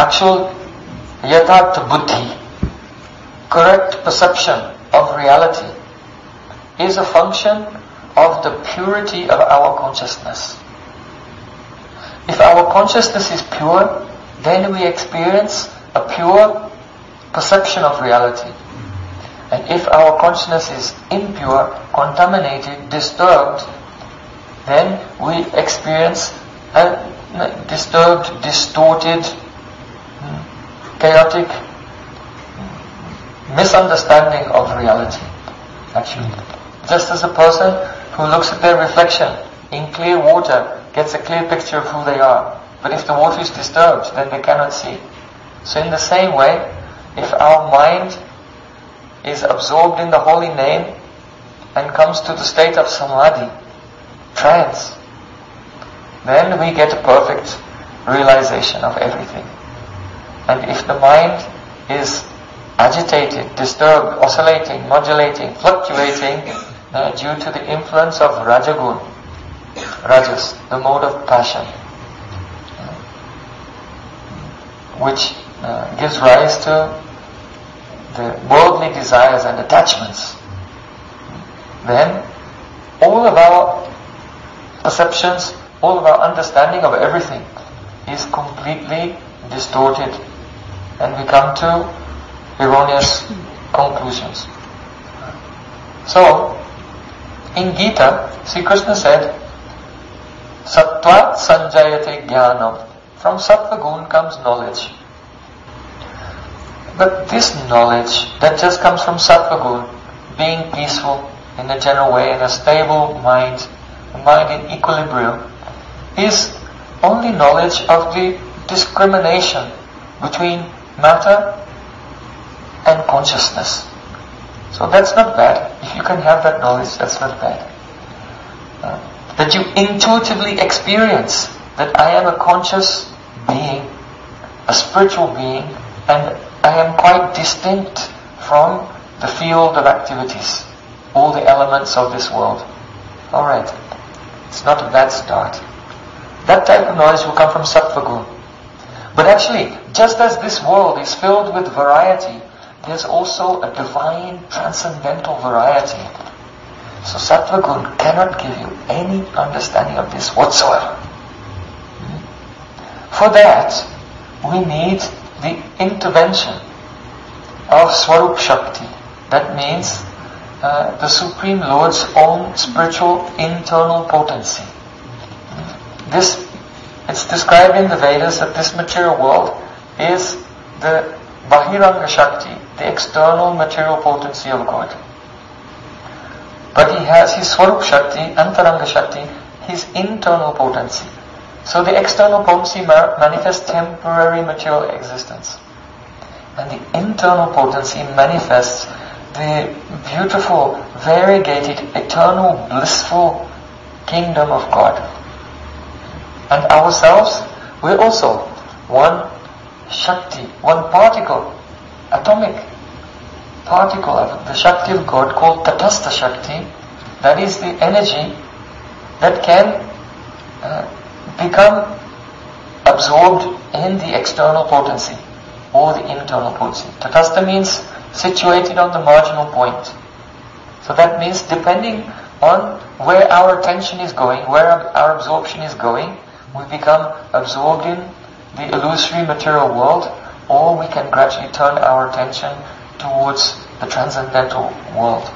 actual yathartha buddhi, correct perception of reality, is a function of the purity of our consciousness. If our consciousness is pure, then we experience a pure perception of reality. And if our consciousness is impure, contaminated, disturbed, then we experience a disturbed, distorted, chaotic misunderstanding of reality, actually. Just as a person who looks at their reflection in clear water gets a clear picture of who they are. But if the water is disturbed, then they cannot see. So in the same way, if our mind is absorbed in the holy name and comes to the state of samadhi, trance, then we get a perfect realization of everything. And if the mind is agitated, disturbed, oscillating, modulating, fluctuating due to the influence of Rajagun, Rajas, the mode of passion, which gives rise to the worldly desires and attachments, then all of our perceptions, all of our understanding of everything is completely distorted, and we come to erroneous conclusions. So, in Gita, Sri Krishna said, Sattva sanjayate jnanam. From sattva gun comes knowledge. But this knowledge that just comes from sattva gun, being peaceful in a general way, in a stable mind, a mind in equilibrium, is only knowledge of the discrimination between matter and consciousness. So that's not bad. If you can have that knowledge, that's not bad. That you intuitively experience that I am a conscious being, a spiritual being, and I am quite distinct from the field of activities, all the elements of this world. Alright, it's not a bad start. That type of knowledge will come from Sattva Gun. But actually, just as this world is filled with variety, there's also a divine transcendental variety. So Sattva Gun cannot give you any understanding of this whatsoever. For that, we need the intervention of Swarup Shakti. That means the Supreme Lord's own spiritual internal potency. It's described in the Vedas that this material world is the Bahiranga Shakti, the external material potency of God. But he has his Swarup Shakti, Antaranga Shakti, his internal potency. So the external potency manifests temporary material existence. And the internal potency manifests the beautiful, variegated, eternal, blissful kingdom of God. And ourselves, we're also one Shakti, one particle, atomic particle of the Shakti of God called Tatastha Shakti. That is the energy that can become absorbed in the external potency or the internal potency. Tatastha means situated on the marginal point. So that means depending on where our attention is going, where our absorption is going, we become absorbed in the illusory material world, or we can gradually turn our attention towards the transcendental world.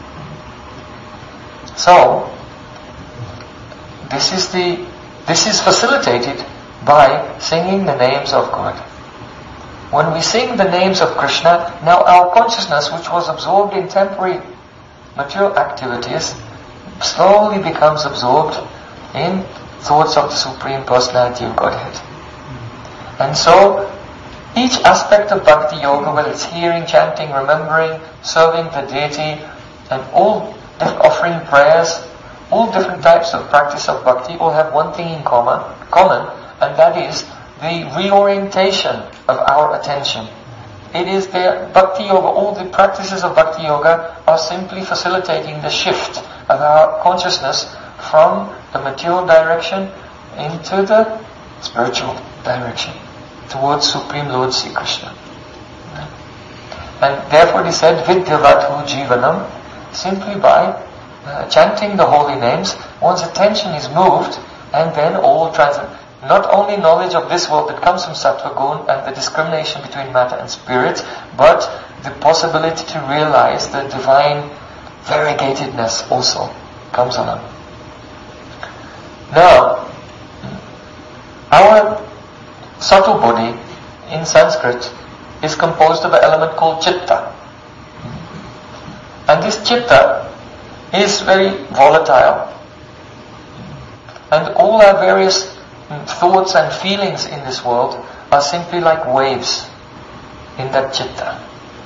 So, this is facilitated by singing the names of God. When we sing the names of Krishna, now our consciousness, which was absorbed in temporary material activities, slowly becomes absorbed in thoughts of the Supreme Personality of Godhead. And so, each aspect of Bhakti Yoga, whether it's hearing, chanting, remembering, serving the deity, and all offering prayers, all different types of practice of Bhakti all have one thing in common, and that is the reorientation of our attention. It is the Bhakti Yoga, all the practices of Bhakti Yoga are simply facilitating the shift of our consciousness from the material direction into the spiritual direction, towards Supreme Lord Sri Krishna. And therefore he said, Vidyavathu Jivanam, simply by chanting the holy names, one's attention is moved, and then all not only knowledge of this world that comes from Sattva Gun and the discrimination between matter and spirit, but the possibility to realize the divine variegatedness also comes along. Now, our subtle body in Sanskrit is composed of an element called chitta. And this chitta is very volatile. And all our various thoughts and feelings in this world are simply like waves in that chitta.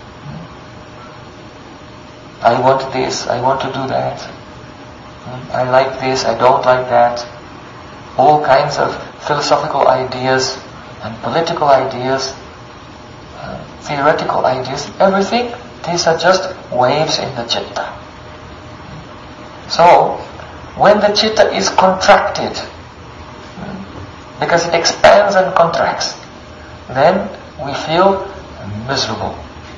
I want this, I want to do that. I like this, I don't like that. All kinds of philosophical ideas and political ideas, theoretical ideas, everything, these are just waves in the chitta. So, when the chitta is contracted, because it expands and contracts, then we feel miserable.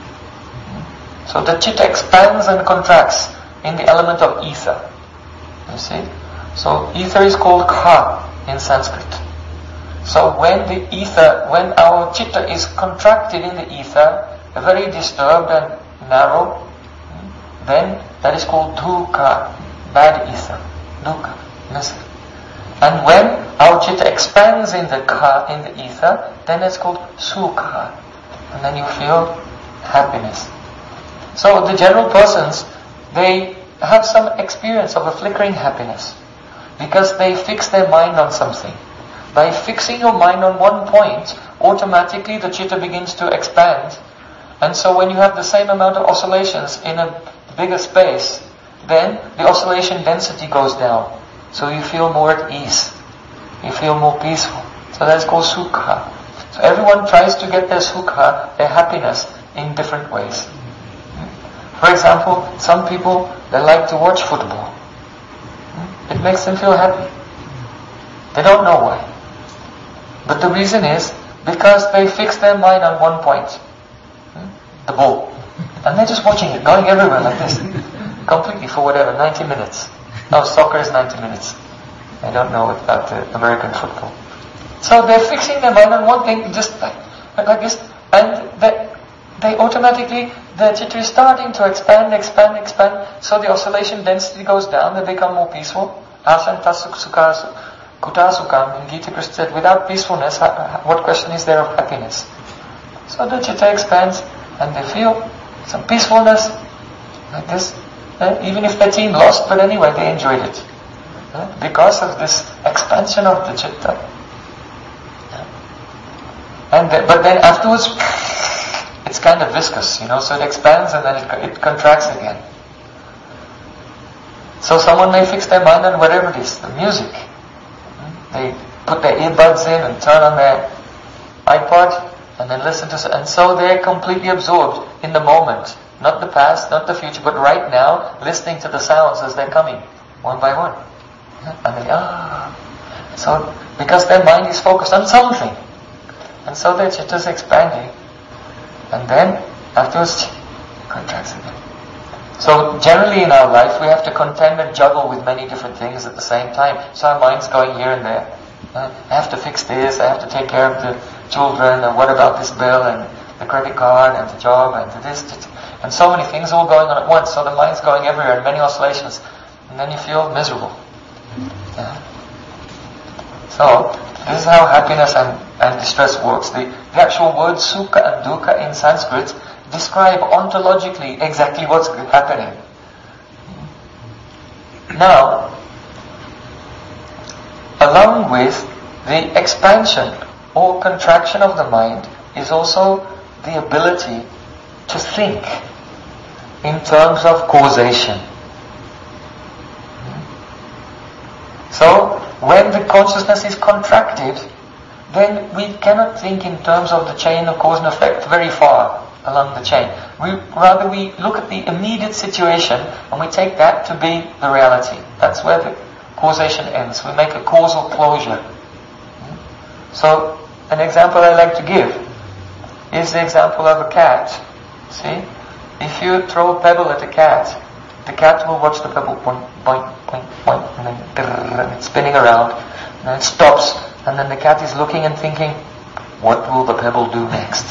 So the chitta expands and contracts in the element of ether. You see? So ether is called kha in Sanskrit. So when our chitta is contracted in the ether, very disturbed and narrow, then that is called dukkha, bad ether, dukkha, misery. And when our chitta expands in the ether, then it's called sukha, and then you feel happiness. So the general persons, they have some experience of a flickering happiness because they fix their mind on something. By fixing your mind on one point, automatically the chitta begins to expand. And so when you have the same amount of oscillations in a bigger space, then the oscillation density goes down. So you feel more at ease. You feel more peaceful. So that's called sukha. So everyone tries to get their sukha, their happiness, in different ways. For example, some people, they like to watch football. It makes them feel happy. They don't know why. But the reason is because they fix their mind on one point. The ball. And they're just watching it, going everywhere like this. Completely for whatever, 90 minutes. No, soccer is 90 minutes. I don't know about the American football. So they're fixing their mind on one thing, just like this. And they automatically, the chitta is starting to expand. So the oscillation density goes down, they become more peaceful. Asanta sukha kuta sukham. In Gita Krishna said, without peacefulness, what question is there of happiness? So the chitta expands and they feel some peacefulness like this. Even if their team lost, but anyway, they enjoyed it. Because of this expansion of the chitta. But then afterwards, it's kind of viscous, so it expands and then it contracts again. So someone may fix their mind on whatever it is, the music. They put their earbuds in and turn on their iPod and then listen to, and so they're completely absorbed in the moment. Not the past, not the future, but right now, listening to the sounds as they're coming, one by one. And they, So, because their mind is focused on something. And so their chitta is expanding. And then, afterwards, contracts again. So, generally in our life, we have to contend and juggle with many different things at the same time. So our mind's going here and there. I have to fix this, I have to take care of the children, and what about this bill, and the credit card, and the job, and this. And so many things all going on at once, so the mind's going everywhere in many oscillations. And then you feel miserable. Yeah. So, this is how happiness and distress works. The actual words sukha and dukkha in Sanskrit describe ontologically exactly what's happening. Now, along with the expansion or contraction of the mind is also the ability to think in terms of causation. So, when the consciousness is contracted, then we cannot think in terms of the chain of cause and effect very far along the chain. Rather we look at the immediate situation and we take that to be the reality. That's where the causation ends. We make a causal closure. So, An example I like to give is the example of a cat. See? If you throw a pebble at a cat, the cat will watch the pebble point, point, point, point, and then it's spinning around, and then it stops, and then the cat is looking and thinking, what will the pebble do next?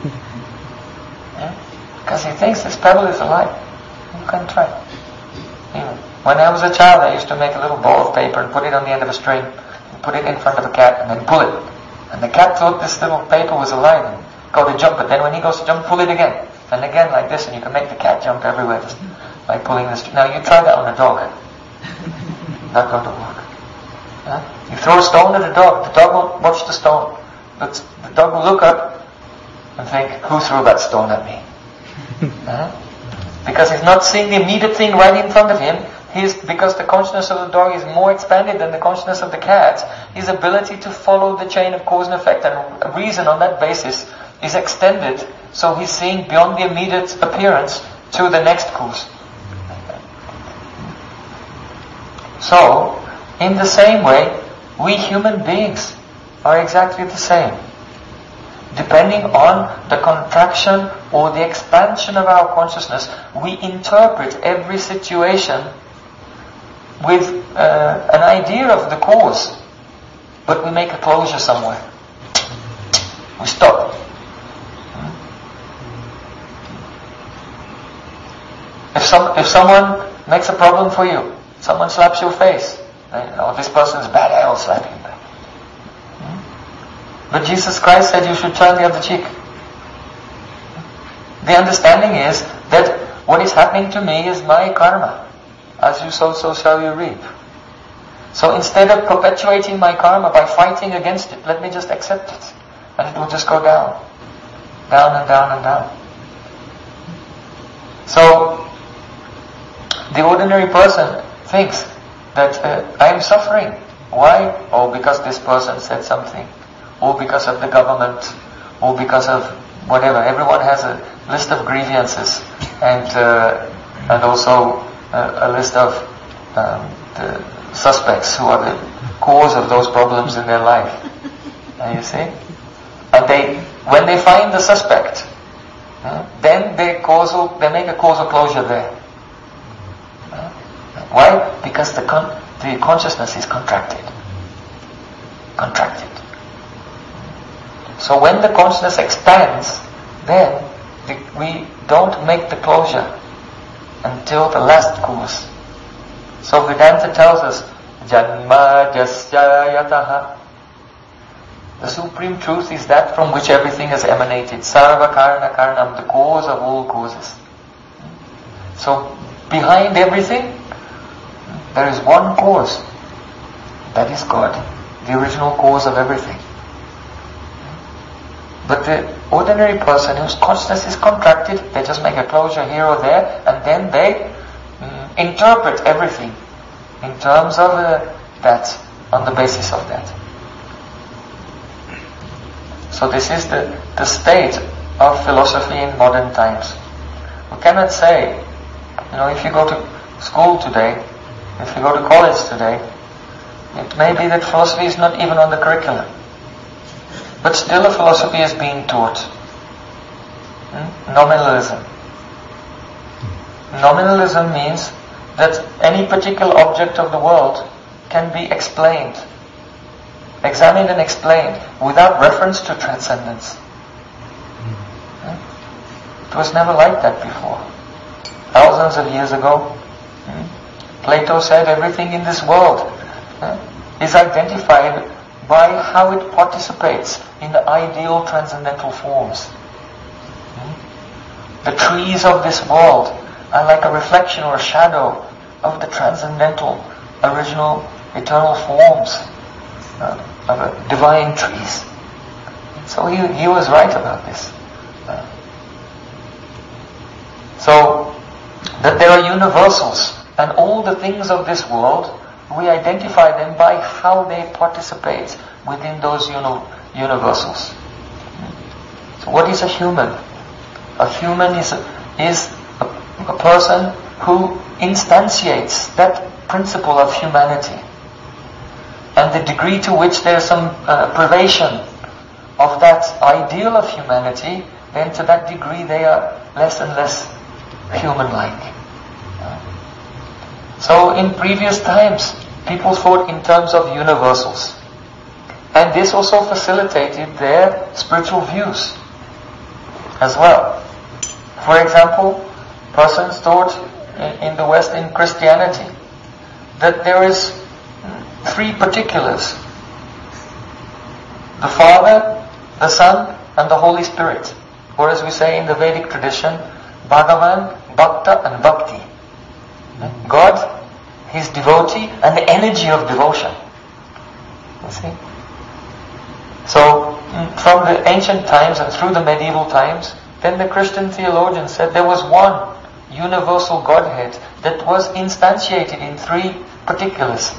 Because he thinks this pebble is alive. You can try. When I was a child, I used to make a little ball of paper and put it on the end of a string, and put it in front of a cat, and then pull it. And the cat thought this little paper was alive and go to jump, but then when he goes to jump, pull it again. And again like this, and you can make the cat jump everywhere just by pulling the string. Now you try that on a dog. Not going to work. You throw a stone at a dog won't watch the stone. But the dog will look up and think, who threw that stone at me? Because he's not seeing the immediate thing right in front of him. Because the consciousness of the dog is more expanded than the consciousness of the cat, his ability to follow the chain of cause and effect and reason on that basis is extended, so he's seeing beyond the immediate appearance to the next cause. So, in the same way, we human beings are exactly the same. Depending on the contraction or the expansion of our consciousness, we interpret every situation with an idea of the cause, but we make a closure somewhere. We stop. If someone makes a problem for you, someone slaps your face, this person's bad, I'll slap him back. But Jesus Christ said you should turn the other cheek. The understanding is that what is happening to me is my karma. As you sow, so shall you reap. So instead of perpetuating my karma by fighting against it, let me just accept it. And it will just go down. Down and down and down. So, the ordinary person thinks that I am suffering. Why? Oh, because this person said something. Or because of the government. Or because of whatever. Everyone has a list of grievances. And also a list of the suspects who are the cause of those problems in their life. You see? And when they find the suspect, then they make a causal closure there. Why? Because the consciousness is contracted. So when the consciousness expands, then we don't make the closure until the last cause. So Vedanta tells us, Janma Jasya Yataha. The supreme truth is that from which everything has emanated. Sarva Karana Karanam, the cause of all causes. So behind everything, there is one cause. That is God, the original cause of everything. But the ordinary person whose consciousness is contracted, they just make a closure here or there, and then they interpret everything in terms of that, on the basis of that. So this is the state of philosophy in modern times. We cannot say, if you go to school today, if you go to college today, it may be that philosophy is not even on the curriculum. But still a philosophy is being taught. Nominalism. Nominalism means that any particular object of the world can be explained, examined and explained without reference to transcendence. It was never like that before. Thousands of years ago, Plato said everything in this world is identified by how it participates in the ideal transcendental forms. The trees of this world are like a reflection or a shadow of the transcendental, original, eternal forms of divine trees. So he was right about this. So that there are universals, and all the things of this world, we identify them by how they participate within those universals. So what is a human? A human is a person who instantiates that principle of humanity. And the degree to which there is some privation of that ideal of humanity, then to that degree they are less and less human-like. So in previous times, people thought in terms of universals. And this also facilitated their spiritual views as well. For example, persons thought in the West, in Christianity, that there is three particulars: the Father, the Son, and the Holy Spirit. Or as we say in the Vedic tradition, Bhagavan, Bhakta, and Bhakti. God, His devotee, and the energy of devotion. You see? So, from the ancient times and through the medieval times, then the Christian theologians said there was one universal Godhead that was instantiated in three particulars.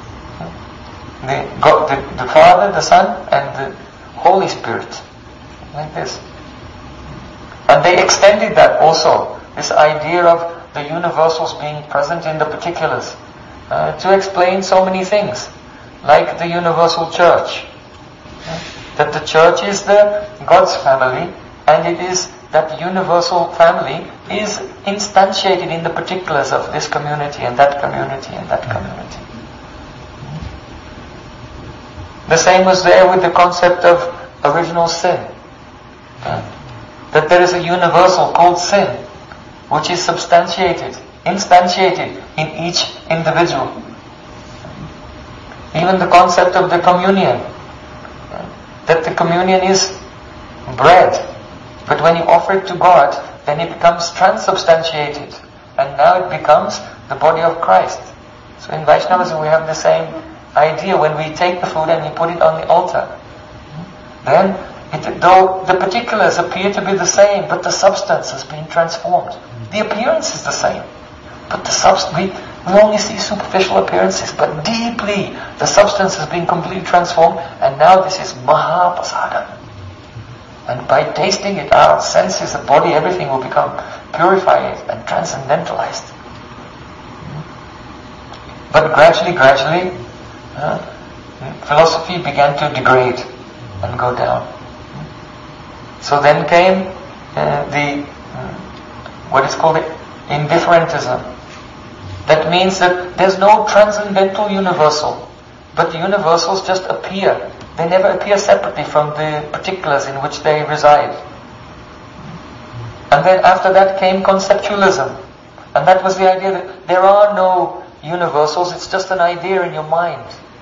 The Father, the Son, and the Holy Spirit. Like this. And they extended that also, this idea of the universals being present in the particulars, to explain so many things, like the universal church. That the church is the God's family, and it is that universal family is instantiated in the particulars of this community and that community and that community. The same was there with the concept of original sin. That there is a universal called sin, which is instantiated in each individual. Even the concept of the communion, that the communion is bread, but when you offer it to God, then it becomes transubstantiated, and now it becomes the body of Christ. So in Vaishnavism we have the same idea. When we take the food and we put it on the altar, then though the particulars appear to be the same, but the substance has been transformed. The appearance is the same, but the substance, we only see superficial appearances, but deeply the substance has been completely transformed, and now this is Mahaprasada. And by tasting it, our senses, the body, everything will become purified and transcendentalized. But gradually, philosophy began to degrade and go down. So then came what is called indifferentism. That means that there's no transcendental universal, but the universals just appear. They never appear separately from the particulars in which they reside. And then after that came conceptualism. And that was the idea that there are no universals, it's just an idea in your mind.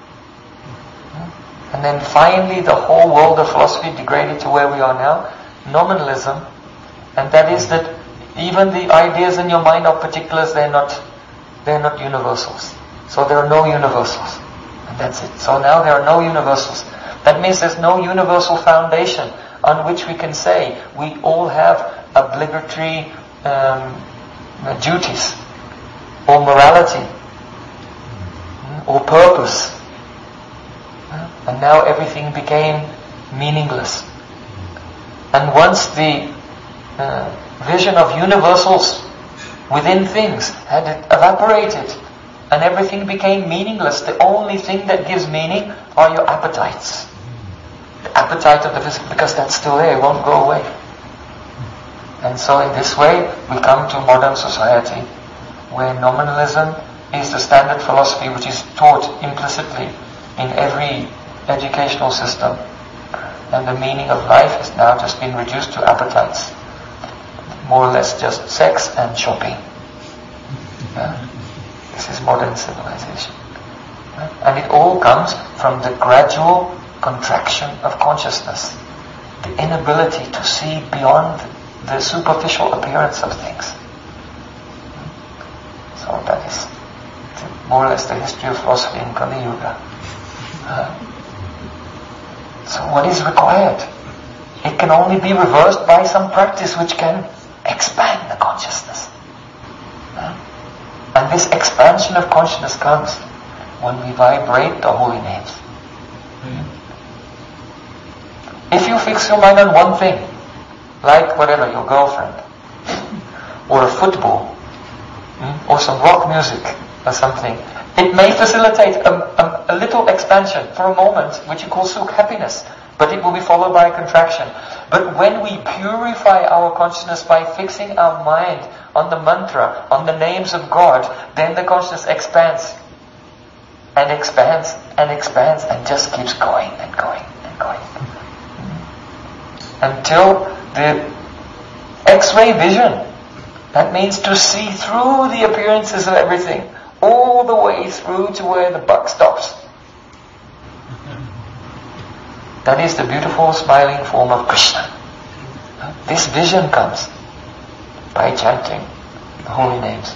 And then finally the whole world of philosophy degraded to where we are now, nominalism. And that is that even the ideas in your mind are particulars, they're not universals. So there are no universals. And that's it. So now there are no universals. That means there's no universal foundation on which we can say we all have obligatory duties, or morality, or purpose. And now everything became meaningless. And once the vision of universals within things had evaporated and everything became meaningless, the only thing that gives meaning are your appetites. The appetite of the physical, because that's still there, it won't go away. And so in this way we come to modern society where nominalism is the standard philosophy which is taught implicitly in every educational system. And the meaning of life has now just been reduced to appetites. More or less just sex and shopping. This is modern civilization. And it all comes from the gradual contraction of consciousness. The inability to see beyond the superficial appearance of things. So that is more or less the history of philosophy in Kali Yuga. So what is required? It can only be reversed by some practice which can expand the consciousness. And this expansion of consciousness comes when we vibrate the holy names. If you fix your mind on one thing, like whatever, your girlfriend, or a football, or some rock music, or something, it may facilitate a little expansion for a moment, which you call sukh, happiness. but it will be followed by a contraction. But when we purify our consciousness by fixing our mind on the mantra, on the names of God, then the consciousness expands and expands and expands and just keeps going and going and going. Until the X-ray vision, that means to see through the appearances of everything, all the way through to where the buck stops. That is the beautiful smiling form of Krishna. This vision comes by chanting the holy names.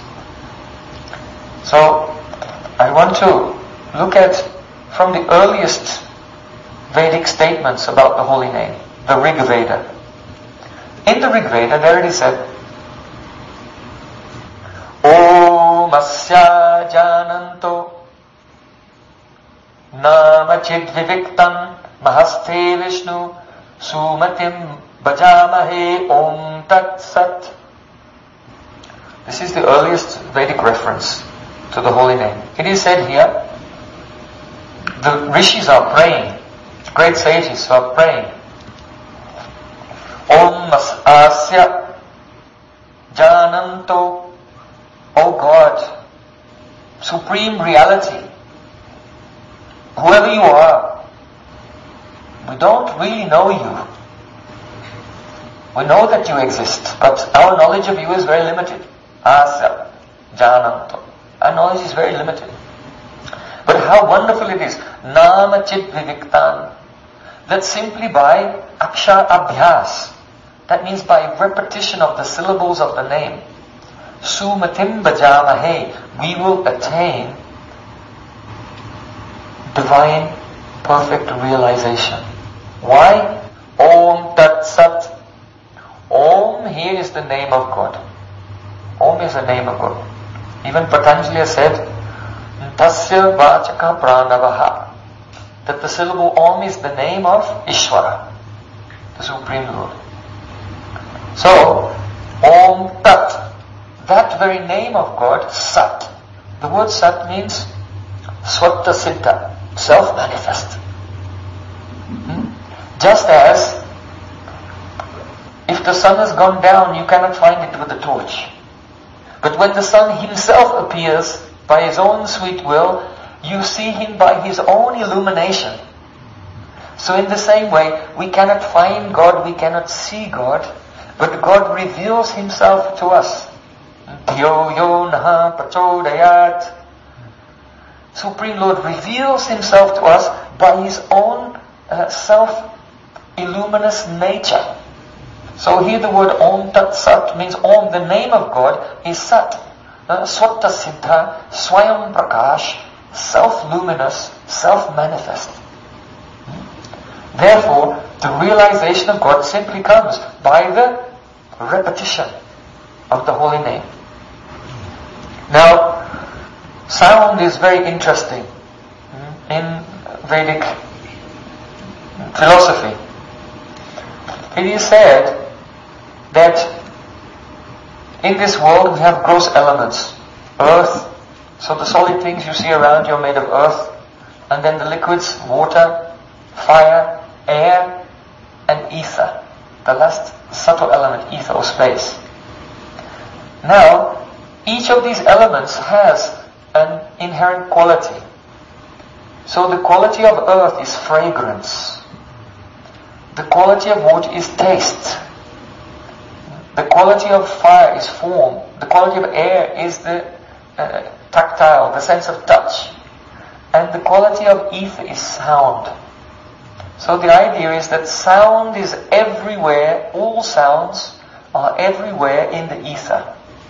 So, I want to look at from the earliest Vedic statements about the holy name, the Rig Veda. In the Rig Veda, there it is said, Om Asya Jananto Nama Chid Viviktam Mahaste Vishnu Sumatim Bhajamahe Om Tat Sat. This is the earliest Vedic reference to the holy name. It is said here, the rishis are praying, great sages are praying. Om Asya Jananto, O God, Supreme Reality, whoever you are, we don't really know you. We know that you exist, but our knowledge of you is very limited. Asya Jananto. Our knowledge is very limited. But how wonderful it is. Nama Chit Viviktan. That simply by Akshar Abhyas, that means by repetition of the syllables of the name, Sumatim Bhajamahe, we will attain divine perfect realization. Why? Om Tat Sat. Om here is the name of God. Om is the name of God. Even Patanjali said, Tasya Vachaka Pranavaha, that the syllable Om is the name of Ishvara, the Supreme Lord. So, Om Tat, that very name of God, Sat. The word Sat means Swatta Siddha, self-manifest. Just as if the sun has gone down, you cannot find it with a torch. But when the sun himself appears by his own sweet will, you see him by his own illumination. So in the same way, we cannot find God, we cannot see God, but God reveals himself to us. Dhyo yo naha prachodayat. Supreme Lord reveals himself to us by his own self-illuminous nature. So here the word Om Tat Sat means Om, the name of God, is Sat. Swatta Siddha, Swayam Prakash, self-luminous, self-manifest. Therefore, the realization of God simply comes by the repetition of the holy name. Now, sound is very interesting in Vedic philosophy. It is said that in this world we have gross elements. Earth, so the solid things you see around you are made of earth, and then the liquids, water, fire, air, and ether. The last subtle element, ether or space. Now, each of these elements has an inherent quality. So the quality of earth is fragrance. The quality of water is taste. The quality of fire is form. The quality of air is the tactile, the sense of touch. And the quality of ether is sound. So the idea is that sound is everywhere, all sounds are everywhere in the ether.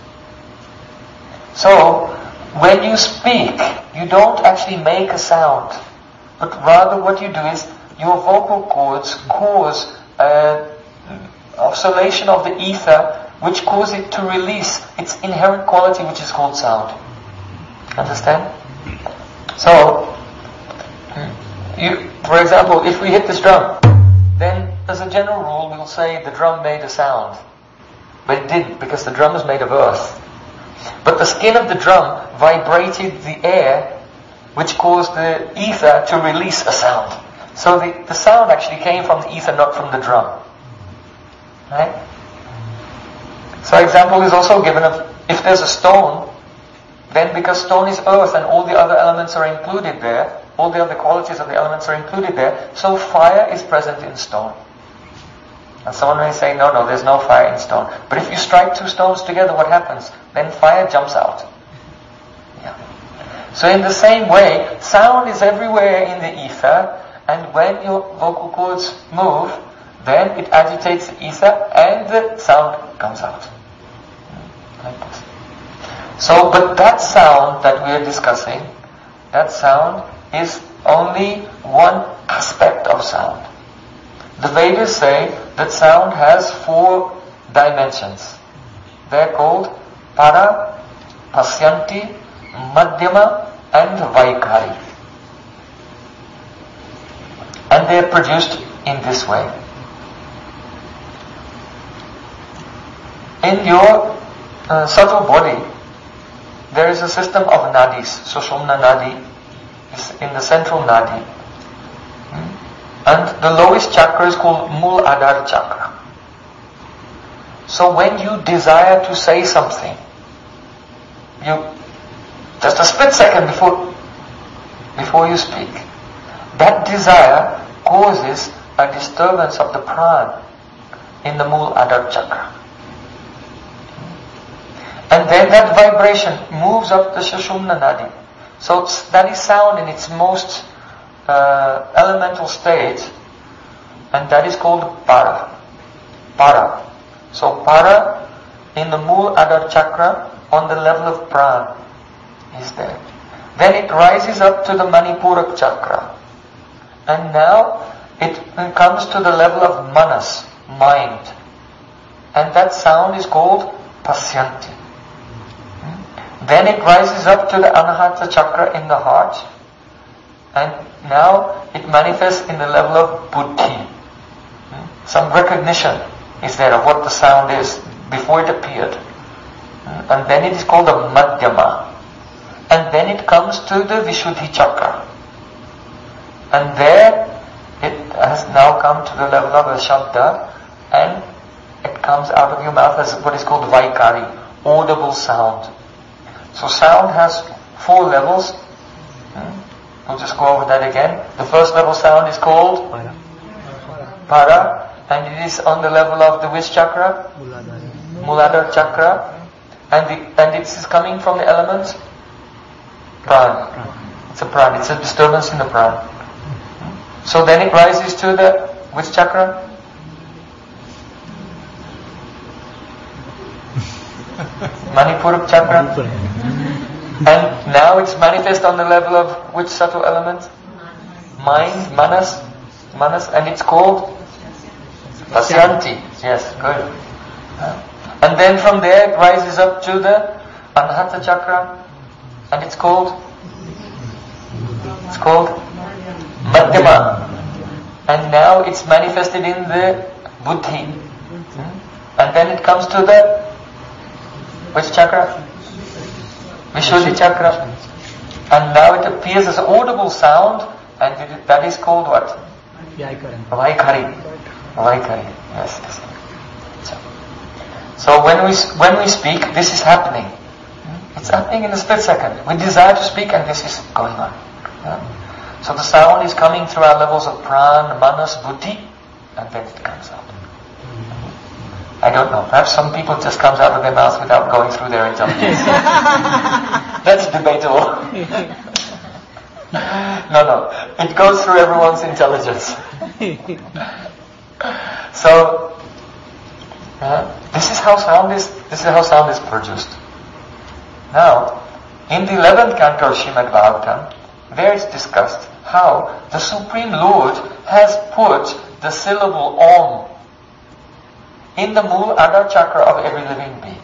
So, when you speak, you don't actually make a sound, but rather what you do is your vocal cords cause oscillation of the ether, which cause it to release its inherent quality, which is called sound. Understand? So, for example, if we hit this drum, then as a general rule we'll say the drum made a sound. But it didn't, because the drum is made of earth. But the skin of the drum vibrated the air, which caused the ether to release a sound. So the sound actually came from the ether, not from the drum. Right? So example is also given of, if there's a stone, then because stone is earth and all the other elements are included there, all the other qualities of the elements are included there, so fire is present in stone. And someone may say, no, there's no fire in stone. But if you strike two stones together, what happens? Then fire jumps out. Yeah. So in the same way, sound is everywhere in the ether, and when your vocal cords move, then it agitates the ether and the sound comes out. Like this. So, but that sound that we are discussing, that sound is only one aspect of sound. The Vedas say that sound has 4 dimensions. They're called Para, Pasyanti, Madhyama and Vaikari. And they're produced in this way. In your subtle body, there is a system of nadis. Sushumna nadi is in the central nadi. And the lowest chakra is called Muladhara chakra. So when you desire to say something, you just a split second before you speak, that desire causes a disturbance of the prana in the Muladhara chakra. And then that vibration moves up the Sushumna nadi. So that is sound in its most elemental state, and that is called para. Para. So para in the Muladhara chakra on the level of prana is there. Then it rises up to the Manipura chakra, and now it comes to the level of manas, mind, and that sound is called pasyanti. Then it rises up to the Anahata chakra in the heart, and now it manifests in the level of buddhi. Some recognition is there of what the sound is before it appeared. And then it is called a madhyama. And then it comes to the Vishuddhi chakra. And there it has now come to the level of a shabda, and it comes out of your mouth as what is called vaikari, audible sound. So sound has 4 levels. We'll just go over that again. The first level sound is called para, and it is on the level of the which chakra? Muladhara chakra. And it is coming from the element? Prana. It's a prana. It's a disturbance in the prana. So then it rises to the which chakra? Manipura chakra. And now it's manifest on the level of which subtle element? Mind, manas, and it's called pasyanti. Yes, good. And then from there it rises up to the Anahata chakra, and it's called madhyama. And now it's manifested in the buddhi. And then it comes to the which chakra? Vishuddhi chakra. And now it appears as audible sound, and that is called what? Vaikari. Yes. So when we speak, this is happening. It's happening in a split second. We desire to speak, and this is going on. So the sound is coming through our levels of prana, manas, buddhi, and then it comes out. I don't know. Perhaps some people it just comes out of their mouth without going through their intelligence. That's debatable. No. It goes through everyone's intelligence. So, this is how sound is produced. Now, in the 11th canto of Srimad Bhagavatam, there is discussed how the Supreme Lord has put the syllable Om in the Muladhara chakra of every living being.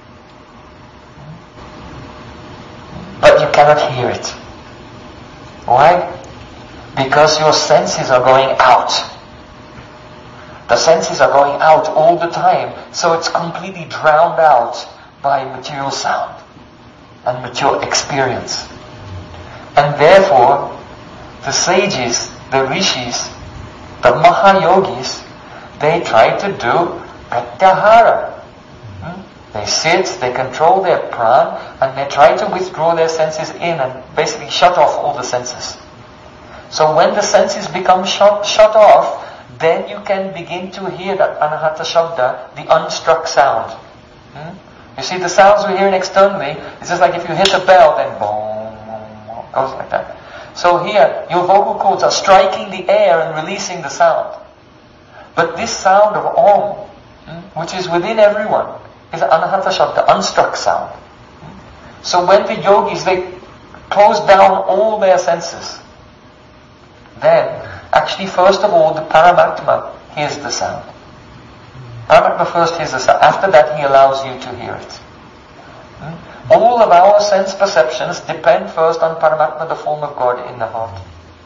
But you cannot hear it. Why? Because your senses are going out. The senses are going out all the time, so it's completely drowned out by material sound and material experience. And therefore, the sages the rishis, the mahayogis, they try to do pratyahara. They sit, they control their pran, and they try to withdraw their senses in and basically shut off all the senses. So when the senses become shut off, then you can begin to hear that anahata shabda, the unstruck sound. You see, the sounds we're hearing externally, it's just like if you hit a bell, then boom, it goes like that. So here, your vocal cords are striking the air and releasing the sound. But this sound of Om, which is within everyone, is anahata shabda, unstruck sound. So when the yogis, they close down all their senses, then actually first of all the Paramatma hears the sound. Paramatma first hears the sound. After that he allows you to hear it. All of our sense perceptions depend first on Paramatma, the form of God in the heart.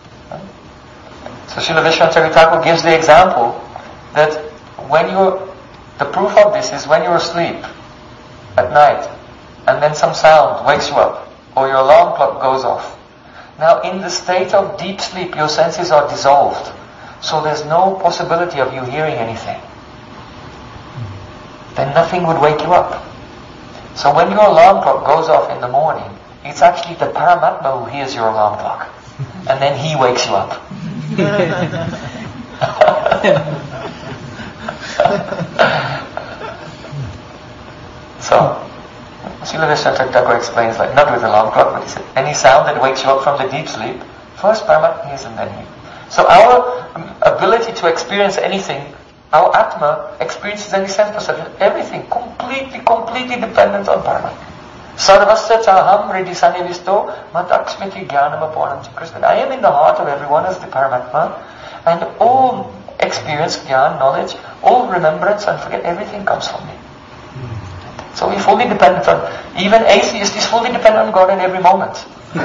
So Srila Vishwanath Thakur gives the example that the proof of this is when you're asleep at night and then some sound wakes you up or your alarm clock goes off. Now in the state of deep sleep your senses are dissolved, so there's no possibility of you hearing anything. Then nothing would wake you up. So when your alarm clock goes off in the morning, it's actually the Paramatma who hears your alarm clock. And then he wakes you up. So, Srila Vishwanath Thakur explains, like, not with alarm clock, but he said, any sound that wakes you up from the deep sleep, first Paramatma hears and then he. So our ability to experience anything, our Atma experiences any sense perception, everything, completely dependent on Paramatma. Sarvasya chaham riddhi sanivisto mataksmiti jnanam apornam Krishna. I am in the heart of everyone as the Paramatma, and all experience, jnana, knowledge, all remembrance and forget, everything comes from me. So we're fully dependent on, even atheist is fully dependent on God in every moment.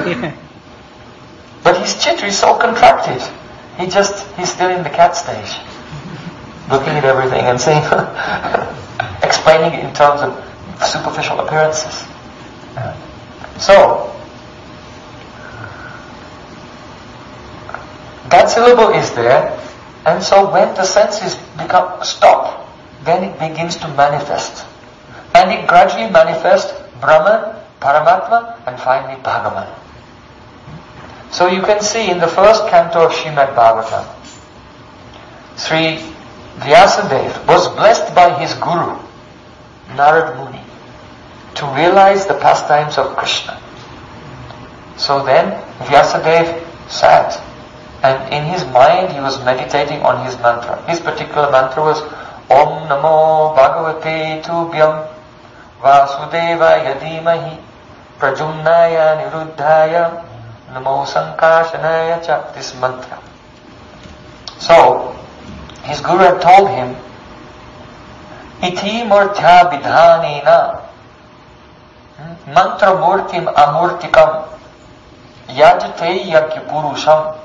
But his chitta is so contracted, he's still in the cat stage, looking at everything and saying, explaining it in terms of superficial appearances. So, that syllable is there, and so when the senses stop, then it begins to manifest. And it gradually manifests Brahman, Paramatma, and finally Bhagavan. So you can see in the first canto of Srimad Bhagavatam, Sri Vyasadeva was blessed by his guru, Narad Muni, to realize the pastimes of Krishna. So then Vyasadeva sat, and in his mind he was meditating on his mantra. His particular mantra was Om Namo Bhagavate Tubhyam Vasudevaya Dhimahi Prajumnaya Niruddhaya Namo Sankashanaya Cha, this mantra. So, his guru had told him, Iti murtya vidhanina mantra murtim amurtikam yajate yakyapurusham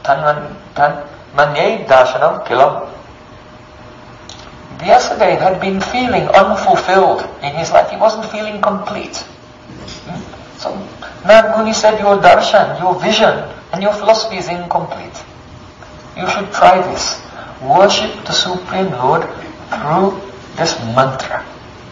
manyai dashanam kilam. Vyasadeva had been feeling unfulfilled in his life. He wasn't feeling complete. So Narad Muni said, your darshan, your vision and your philosophy is incomplete. You should try this. Worship the Supreme Lord through this mantra.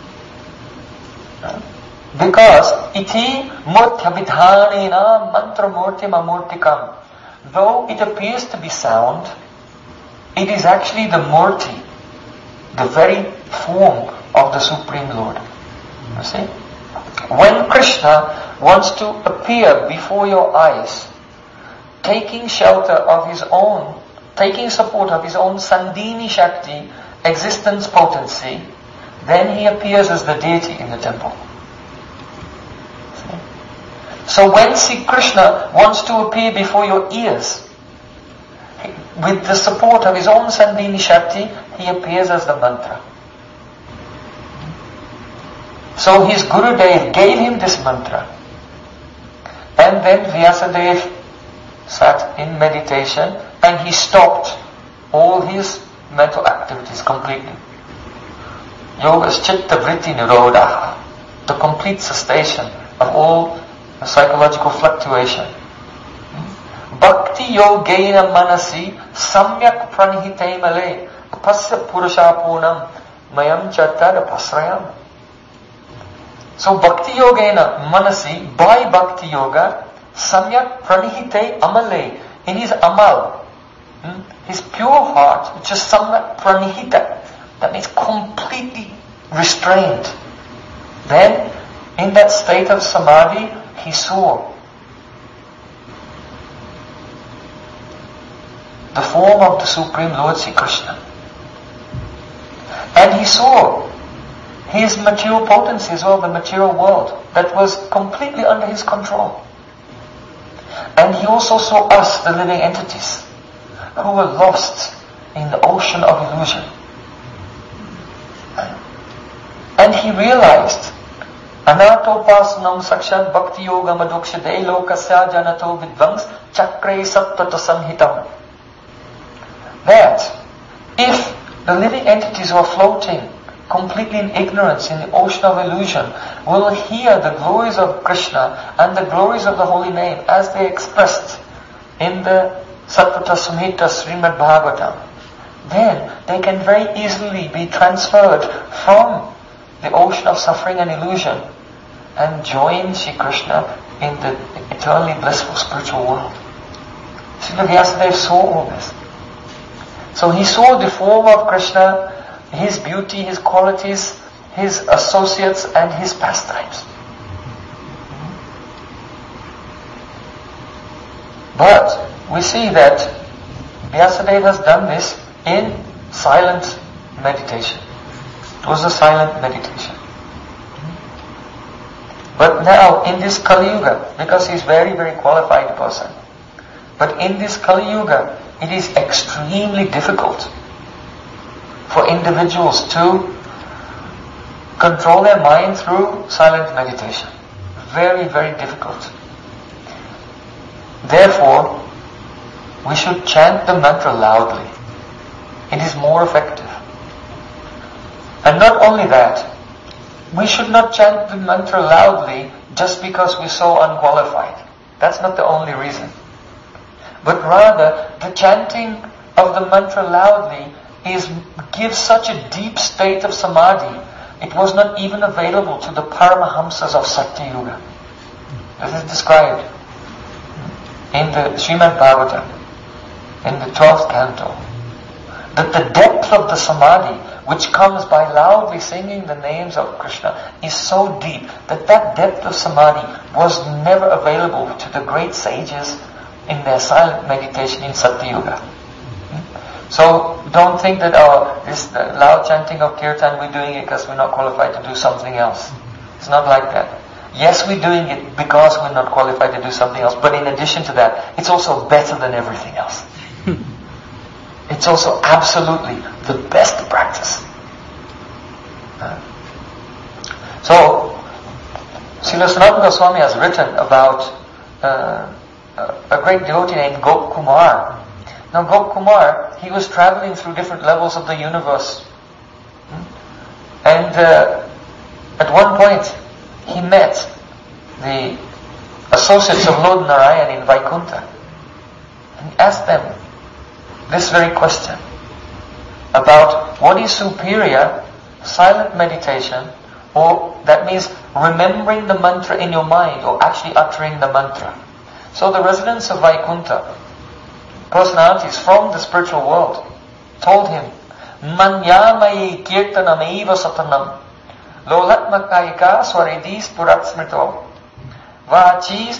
Because iti murtyabhidhanena mantra murtim amurtikam. Though it appears to be sound, it is actually the murti, the very form of the Supreme Lord. You see? When Krishna wants to appear before your eyes, taking shelter of his own, taking support of his own Sandhini Shakti, existence potency, then he appears as the deity in the temple. See? So when Sri Krishna wants to appear before your ears, with the support of his own Sandhini Shakti, he appears as the mantra. So his Gurudev gave him this mantra. And then Vyasadeva sat in meditation and he stopped all his mental activities completely. Yoga's chitta vritti nirodha, the complete cessation of all psychological fluctuation. Bhakti bhakti yogena manasi samyak pranihite male pasya purushapunam mayam chattara pasrayam. So bhakti yogena manasi, by bhakti yoga, samyak pranihite amale, in his amal, his pure heart, which is samyak pranihita, that means completely restrained. Then, in that state of samadhi, he saw the form of the Supreme Lord Sri Krishna. And he saw his material potency as well, the material world, that was completely under his control. And he also saw us, the living entities, who were lost in the ocean of illusion. And he realized, Anatopasanam sakshat bhakti yoga madukshade lokasya janato vidvans chakre sattata samhitam. That if the living entities who are floating completely in ignorance in the ocean of illusion will hear the glories of Krishna and the glories of the holy name as they expressed in the Sattva Samhita Srimad Bhagavatam, then they can very easily be transferred from the ocean of suffering and illusion and join Sri Krishna in the eternally blissful spiritual world. Srila Vyasadeva saw all this. So he saw the form of Krishna, his beauty, his qualities, his associates and his pastimes. But we see that Vyasadeva has done this in silent meditation. It was a silent meditation. But now in this Kali Yuga, because he is very, very qualified person, but in this Kali Yuga, it is extremely difficult for individuals to control their mind through silent meditation. Very, very difficult. Therefore, we should chant the mantra loudly. It is more effective. And not only that, we should not chant the mantra loudly just because we're so unqualified. That's not the only reason. But rather, the chanting of the mantra loudly gives such a deep state of samadhi. It was not even available to the Paramahamsas of Satya Yuga. This is described in the Srimad Bhagavatam, in the 12th canto, that the depth of the samadhi, which comes by loudly singing the names of Krishna, is so deep that that depth of samadhi was never available to the great sages in their silent meditation in Satya Yuga. So don't think that this loud chanting of kirtan, we're doing it because we're not qualified to do something else. It's not like that. Yes, we're doing it because we're not qualified to do something else, but in addition to that, it's also better than everything else. It's also absolutely the best practice. So, Srila Sanatana Goswami has written about a great devotee named Gop Kumar. Now Gop Kumar, he was traveling through different levels of the universe. And at one point, he met the associates of Lord Narayan in Vaikuntha. And he asked them this very question about what is superior, silent meditation, or that means remembering the mantra in your mind or actually uttering the mantra. So the residents of Vaikuntha, personalities from the spiritual world, told him, Manyamayi kirtanam eva satanam lolatmakayika swaridis puratsmrito vachis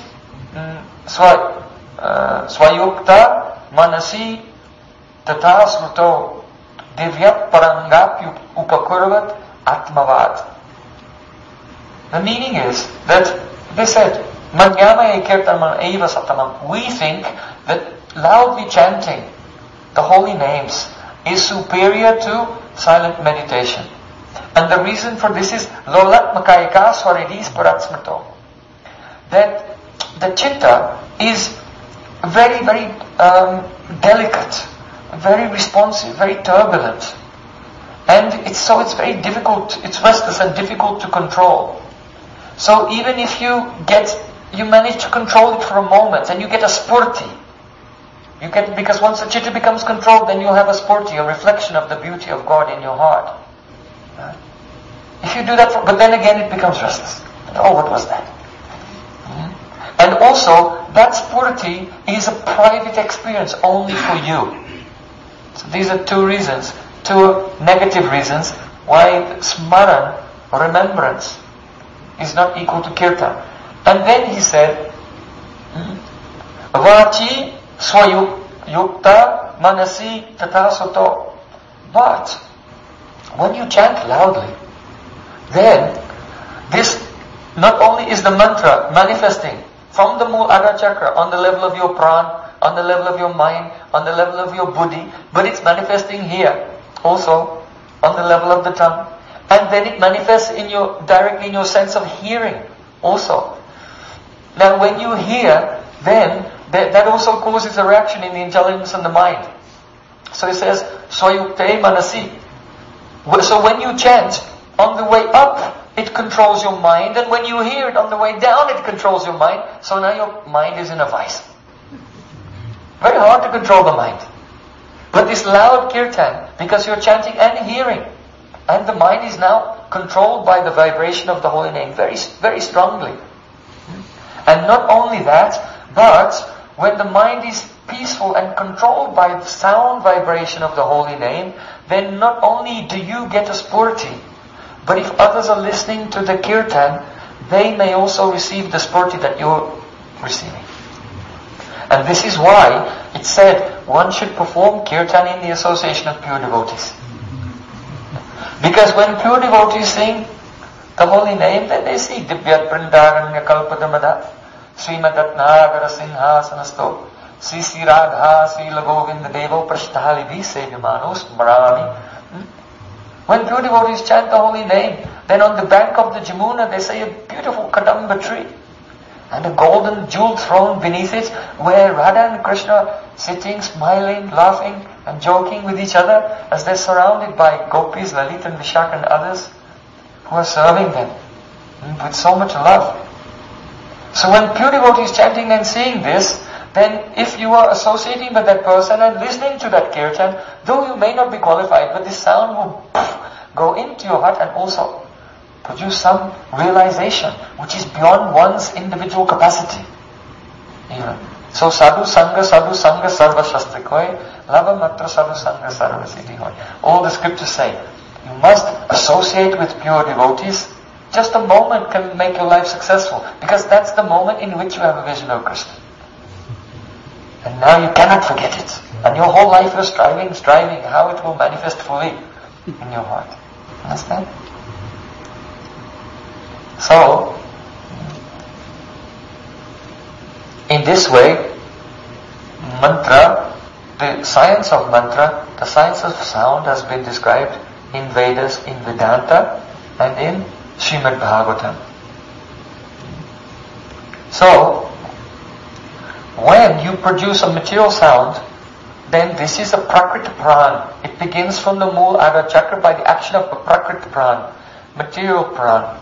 swayukta manasi tata sruto divyat parangap upakurvat atmavad. The meaning is that they said, Manyamayi kirtanam eva satanam. We think that loudly chanting the holy names is superior to silent meditation. And the reason for this is Lolat Makayaka Swaridis Paratsmato. That the chitta is very, very delicate, very responsive, very turbulent. And it's very difficult, it's restless and difficult to control. So even if you manage to control it for a moment and you get a spurti, You get, because once the chitta becomes controlled, then you'll have a spurti, a reflection of the beauty of God in your heart. Right? If you do that, but then again it becomes restless. Oh, what was that? And also, that spurti is a private experience only for you. So these are two reasons, two negative reasons why smaran, remembrance, is not equal to kirtan. And then he said, Vachi swayukta manasi tata soto. But when you chant loudly, then this not only is the mantra manifesting from the Muladhara chakra on the level of your pran, on the level of your mind, on the level of your buddhi, but it's manifesting here also on the level of the tongue. And then it manifests in your, directly in your sense of hearing also. Now when you hear, then that also causes a reaction in the intelligence and the mind. So it says, Swayukte manasi. So when you chant, on the way up, it controls your mind, and when you hear it on the way down, it controls your mind. So now your mind is in a vice. Very hard to control the mind. But this loud kirtan, because you're chanting and hearing, and the mind is now controlled by the vibration of the holy name very, very strongly. And not only that, but when the mind is peaceful and controlled by the sound vibration of the holy name, then not only do you get a spurti, but if others are listening to the kirtan, they may also receive the spurti that you're receiving. And this is why it said one should perform kirtan in the association of pure devotees. Because when pure devotees sing the holy name, then they see Divyat Vrindaranya Kalpadamada, Srimadatnagara Sinhasanasto, Sri Radha, Sri Lagovinda Devo Prashthalibhi Sevyamanos Marami. When pure devotees chant the holy name, then on the bank of the Jamuna they say a beautiful Kadamba tree and a golden jewel throne beneath it where Radha and Krishna sitting, smiling, laughing and joking with each other as they're surrounded by gopis, Lalit and Vishak and others who are serving them with so much love. So when pure devotees chanting and seeing this, then if you are associating with that person and listening to that kirtan, though you may not be qualified, but this sound will go into your heart and also produce some realization which is beyond one's individual capacity. Yeah. So sadhu sangha sarva shastrikoy, lava matra sadhu sangha sarva siddhihoy. All the scriptures say, you must associate with pure devotees. Just a moment can make your life successful, because that's the moment in which you have a vision of Krishna. And now you cannot forget it. And your whole life you're striving how it will manifest fully in your heart. Understand? So, in this way, mantra, the science of mantra, the science of sound has been described in Vedas, in Vedanta, and in Srimad Bhagavatam. So, when you produce a material sound, then this is a Prakriti Pran. It begins from the Muladhara chakra by the action of the Prakriti Pran, material Pran.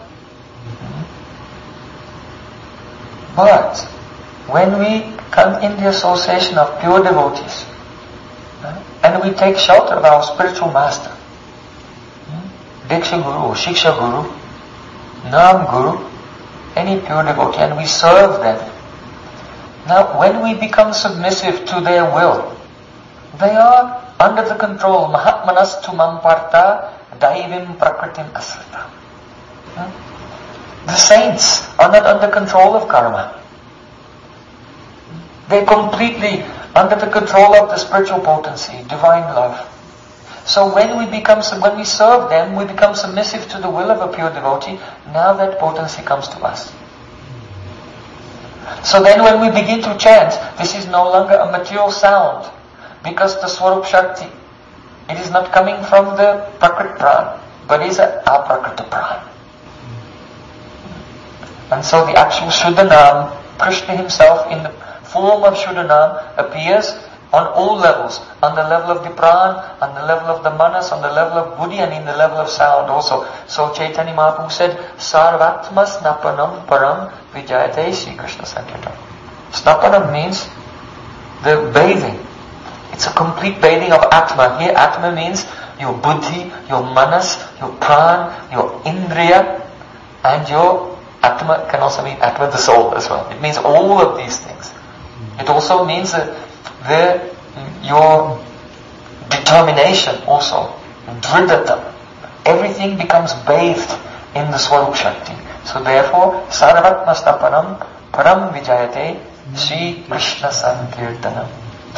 But when we come in the association of pure devotees, and we take shelter of our spiritual master, Diksha Guru, Shiksha Guru, Nam Guru, any pure devotee, and we serve them. Now, when we become submissive to their will, they are under the control. Mahatmanas tu mamparta daivim prakritim asrita. The saints are not under control of karma. They're completely under the control of the spiritual potency, divine love. So when we serve them, we become submissive to the will of a pure devotee. Now that potency comes to us. So then when we begin to chant, this is no longer a material sound, because the Swarup Shakti, it is not coming from the Prakrit Pran, but is a Aprakrita Pran. And so the actual Shuddhanam, Krishna himself in the form of Shuddhanam appears on all levels, on the level of the Pran, on the level of the Manas, on the level of Buddhi, and in the level of sound also. So Chaitanya Mahaprabhu said, Sarvatma Snapanam Param Vijayate Shri Krishna Sankirtan. Snapanam means the bathing. It's a complete bathing of Atma. Here Atma means your buddhi, your manas, your pran, your indriya, and your Atma can also mean Atma, the soul as well. It means all of these things. It also means your determination also, dridata. Everything becomes bathed in the Swarup Shakti. So therefore, Sarvatmastapanam Param Vijayate Sri Krishna Sankirtanam.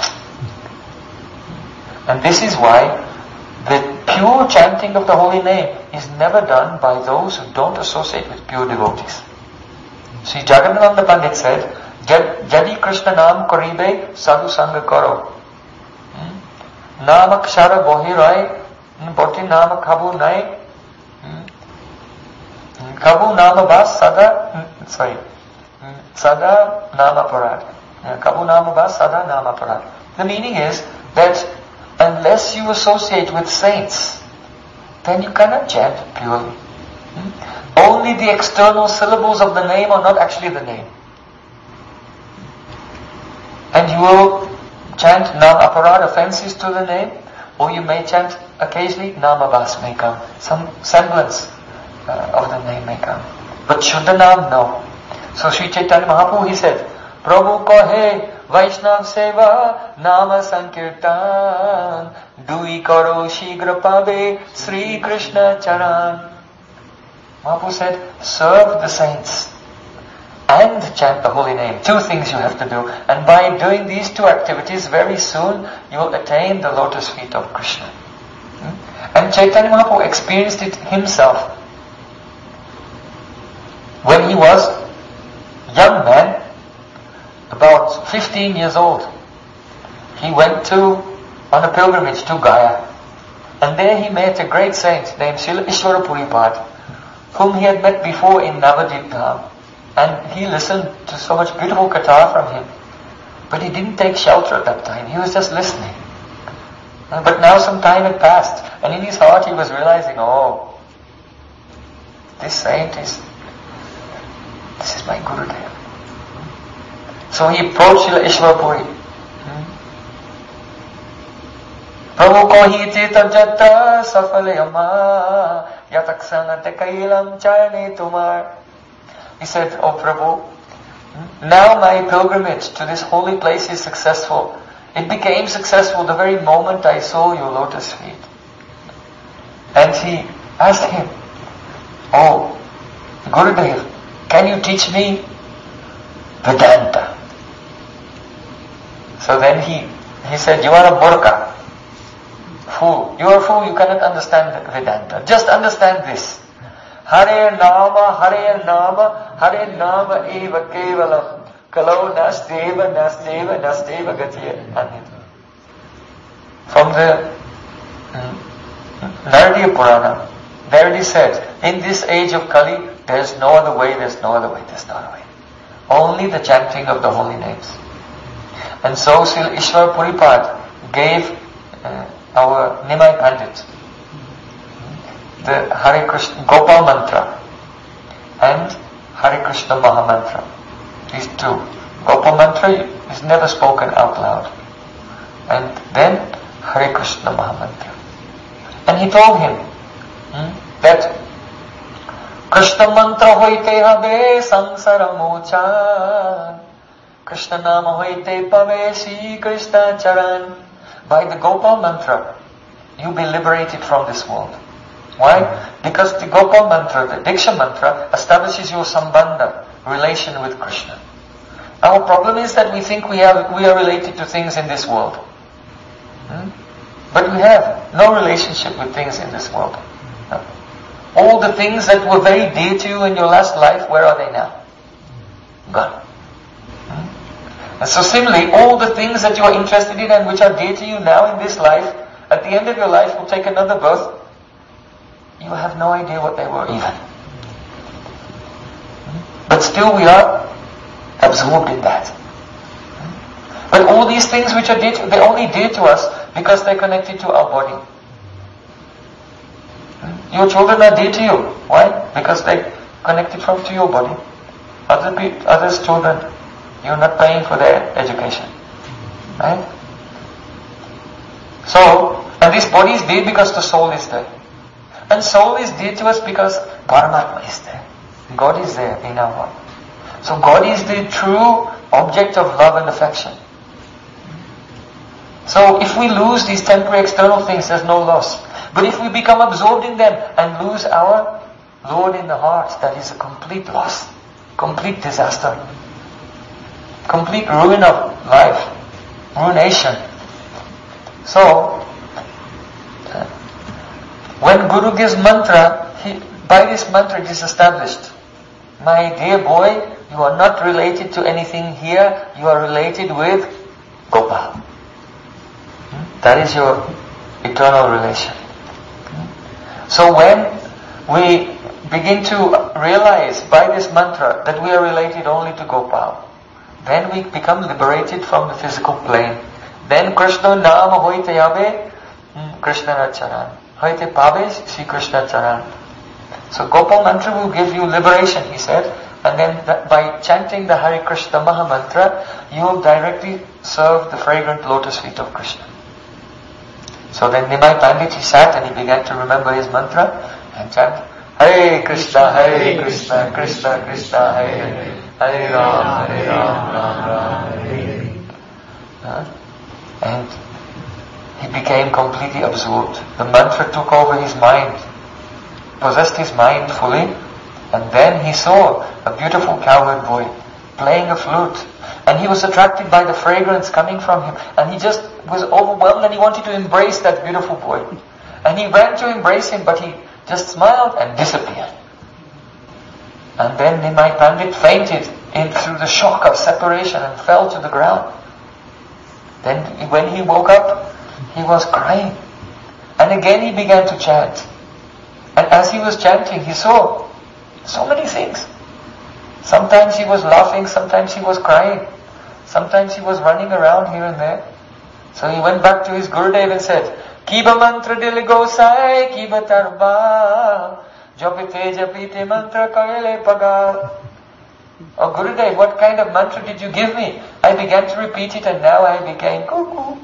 And this is why the pure chanting of the holy name is never done by those who don't associate with pure devotees. Sri Jagannatha Pandit said, Jadi Krishna Naam Karibe Sadhu Sangha Karo. Nama Kshara Bohirai Boti Nama Kabu Nai Kabu Nama Bas Sada Nama Parad. Kabu Nama Bas Sada Nama Parad. The meaning is that unless you associate with saints, then you cannot chant purely. Only the external syllables of the name are not actually the name. And you will chant Nam Aparad, offenses to the name, or you may chant occasionally Namabhas may come, some semblance of the name may come. But Shuddha Nam, no. So Sri Chaitanya Mahaprabhu, he said, Prabhu kohe Vaishnav Seva Nama Sankirtan Dui Karo Shigra Pabe Sri Krishna Charan. Mahaprabhu said, serve the saints and chant the holy name. Two things you have to do. And by doing these two activities, very soon you will attain the lotus feet of Krishna. And Chaitanya Mahaprabhu experienced it himself. When he was a young man, about 15 years old, he went on a pilgrimage to Gaya. And there he met a great saint named Srila Ishvara Puripad, whom he had met before in Navadvip Dham. And he listened to so much beautiful katha from him. But he didn't take shelter at that time. He was just listening. But now some time had passed. And in his heart he was realizing, oh, this saint this is my Gurudev. So he approached Srila Ishvara Puri. Prabhu ko hi chita jatta safalayama yataksanate kailam charne tumar. He said, oh Prabhu, now my pilgrimage to this holy place is successful. It became successful the very moment I saw your lotus feet. And he asked him, oh, Gurudev, can you teach me Vedanta? So then he said, you are a murka, fool. You are a fool, you cannot understand Vedanta. Just understand this. Hare Nama, Hare Nama, Hare Nama eva kevalam. Kalau nasteva, nasteva, nasteva gatiya. From the Naradiya Purana, there it is said, in this age of Kali, there is no other way, there's no other way, there's no other way. Only the chanting of the holy names. And so Srila Ishvara Puripad gave our Nimai Pandit the Hare Krishna Gopal Mantra and Hare Krishna Mahamantra. These two. Gopal Mantra is never spoken out loud. And then Hare Krishna Mahamantra. And he told him that Krishna Mantra hoite habe samsara mochan. Krishna Nama hoite pave Shri Krishna charan. By the Gopal Mantra, you'll be liberated from this world. Why? Because the Gopal Mantra, the Diksha Mantra, establishes your sambandha, relation with Krishna. Our problem is that we think we are related to things in this world. But we have no relationship with things in this world. No. All the things that were very dear to you in your last life, where are they now? Gone. And so similarly, all the things that you are interested in and which are dear to you now in this life, at the end of your life will take another birth. You have no idea what they were even. But still we are absorbed in that. But all these things which are dear to, they're only dear to us because they're connected to our body. Your children are dear to you. Why? Because they're connected to your body. Others' children, you're not paying for their education. Right? So, and this body is there because the soul is there. And soul is dear to us because Paramatma is there. God is there in our heart. So God is the true object of love and affection. So if we lose these temporary external things, there's no loss. But if we become absorbed in them and lose our Lord in the heart, that is a complete loss, complete disaster, complete ruin of life, ruination. So, when Guru gives mantra, by this mantra it is established. My dear boy, you are not related to anything here, you are related with Gopal. That is your eternal relation. So when we begin to realize by this mantra that we are related only to Gopal, then we become liberated from the physical plane. Then Krishna Nama hoite yabe Krishna Charan. Hoite pabe Sri Krishna Charan. So Gopal mantra will give you liberation, he said. And then by chanting the Hare Krishna Maha Mantra, you will directly serve the fragrant lotus feet of Krishna. So then Nimai Pandit, he sat and he began to remember his mantra and chant Hare Krishna, Krishna Krishna, Hare Hare, Hare Ram, Ram Ram, Hare Hare. And he became completely absorbed. The mantra took over his mind, possessed his mind fully, and then he saw a beautiful cowherd boy playing a flute, and he was attracted by the fragrance coming from him, and he just was overwhelmed and he wanted to embrace that beautiful boy. And he ran to embrace him, but he just smiled and disappeared. And then Nimai Pandit fainted through the shock of separation and fell to the ground. Then when he woke up, he was crying. And again he began to chant. And as he was chanting, he saw so many things. Sometimes he was laughing, sometimes he was crying. Sometimes he was running around here and there. So he went back to his Gurudev and said, Kiba mantra diligo sai, kiba tarba, jopite japite mantra kaile paga. Oh Gurudev, what kind of mantra did you give me? I began to repeat it and now I became cuckoo.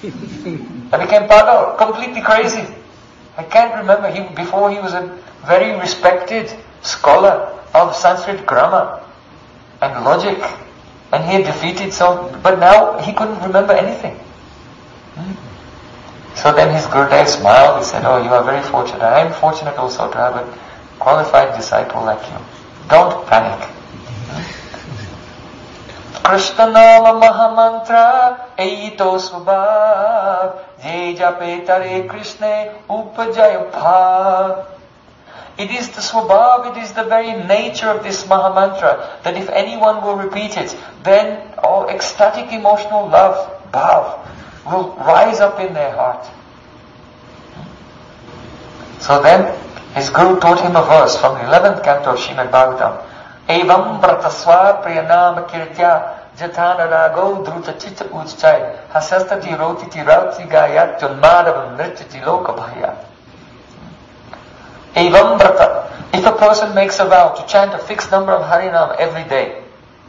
I became pagal, completely crazy. I can't remember. Before he was a very respected scholar of Sanskrit grammar and logic. And he had defeated but now he couldn't remember anything. So then his Gurudev smiled. He said, oh, you are very fortunate. I am fortunate also to have a qualified disciple like you. Don't panic. Krishna Nama Mahamantra Eito Subhav Je Jape Tare Krishna Upajaya Bhav. It is the swabhav, it is the very nature of this Mahamantra that if anyone will repeat it, then all ecstatic emotional love, bhav, will rise up in their heart. So then, his Guru taught him a verse from the 11th canto of Srimad Bhagavatam. Evam prataswa priyanama kirtya jatana rago druta chitta uchchai hasastati rotiti rauti gayat janmadavam nrityati lokabhaya. Evam brata. If a person makes a vow to chant a fixed number of Harinam every day,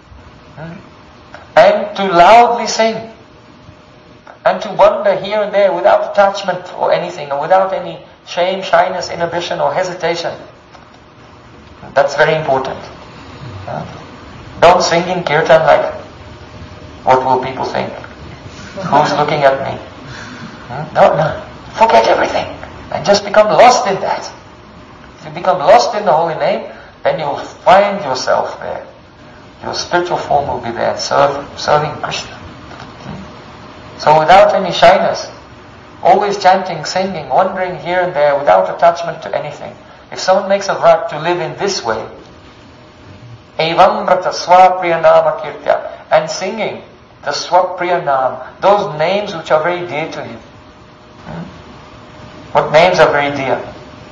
and to loudly sing, and to wander here and there without attachment or anything, or without any shame, shyness, inhibition or hesitation, that's very important. Don't sing in kirtan like, what will people think? Who's looking at me? No. Forget everything and just become lost in that. If you become lost in the holy name, then you'll find yourself there. Your spiritual form will be there, serving Krishna. So without any shyness, always chanting, singing, wandering here and there without attachment to anything. If someone makes a vrat to live in this way, Evam Brata Swapriyanama Kirtya, and singing the Swapriyanam, those names which are very dear to you. What names are very dear?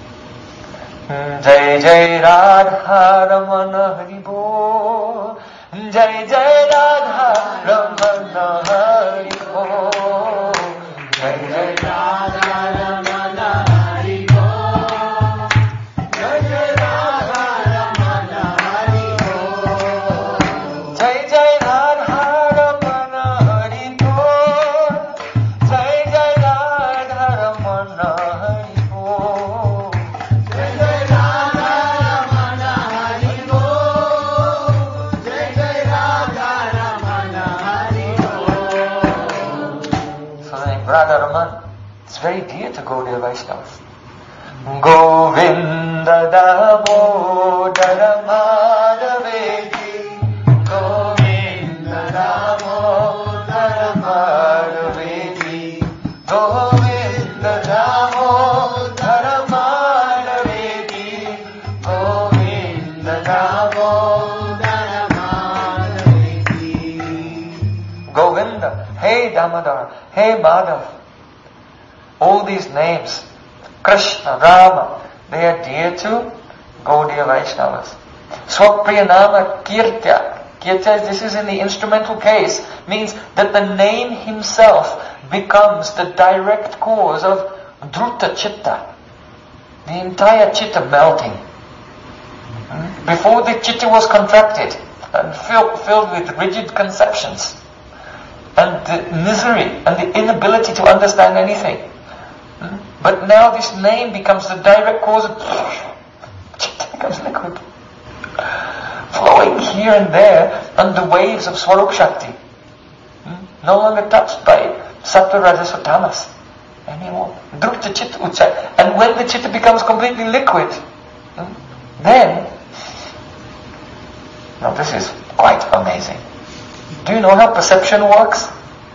Jai Jai Radha Ramana Hari Bol, Jai Jai Radha Ramana Hari Bol, Jai Jai Radha Ramana Hari Bol, Jai Jai Radha Ramana Hari Bol, Jai Jai Radha Ramana Hari Bol, very dear to Gaudiya Vaishnavas. Govinda Damodara Madhaveti, Govinda Damodara Madhaveti, Govinda Damodara Madhaveti, Govinda Damodara Madhaveti. Govinda, hey Damodara, hey Madhav. All these names, Krishna, Rama, they are dear to Gaudiya Vaishnavas. Swapriyanama Kirtya. Kirtya, this is in the instrumental case, means that the name himself becomes the direct cause of Druta Chitta. The entire Chitta melting. Before the Chitta was contracted and filled with rigid conceptions and the misery and the inability to understand anything. But now this name becomes the direct cause of Chitta becomes liquid. Flowing here and there under waves of Swarup Shakti. No longer touched by Sattva, Rajas or Tamas anymore. Drupta Chitta Uchai. And when the Chitta becomes completely liquid, then, now this is quite amazing. Do you know how perception works?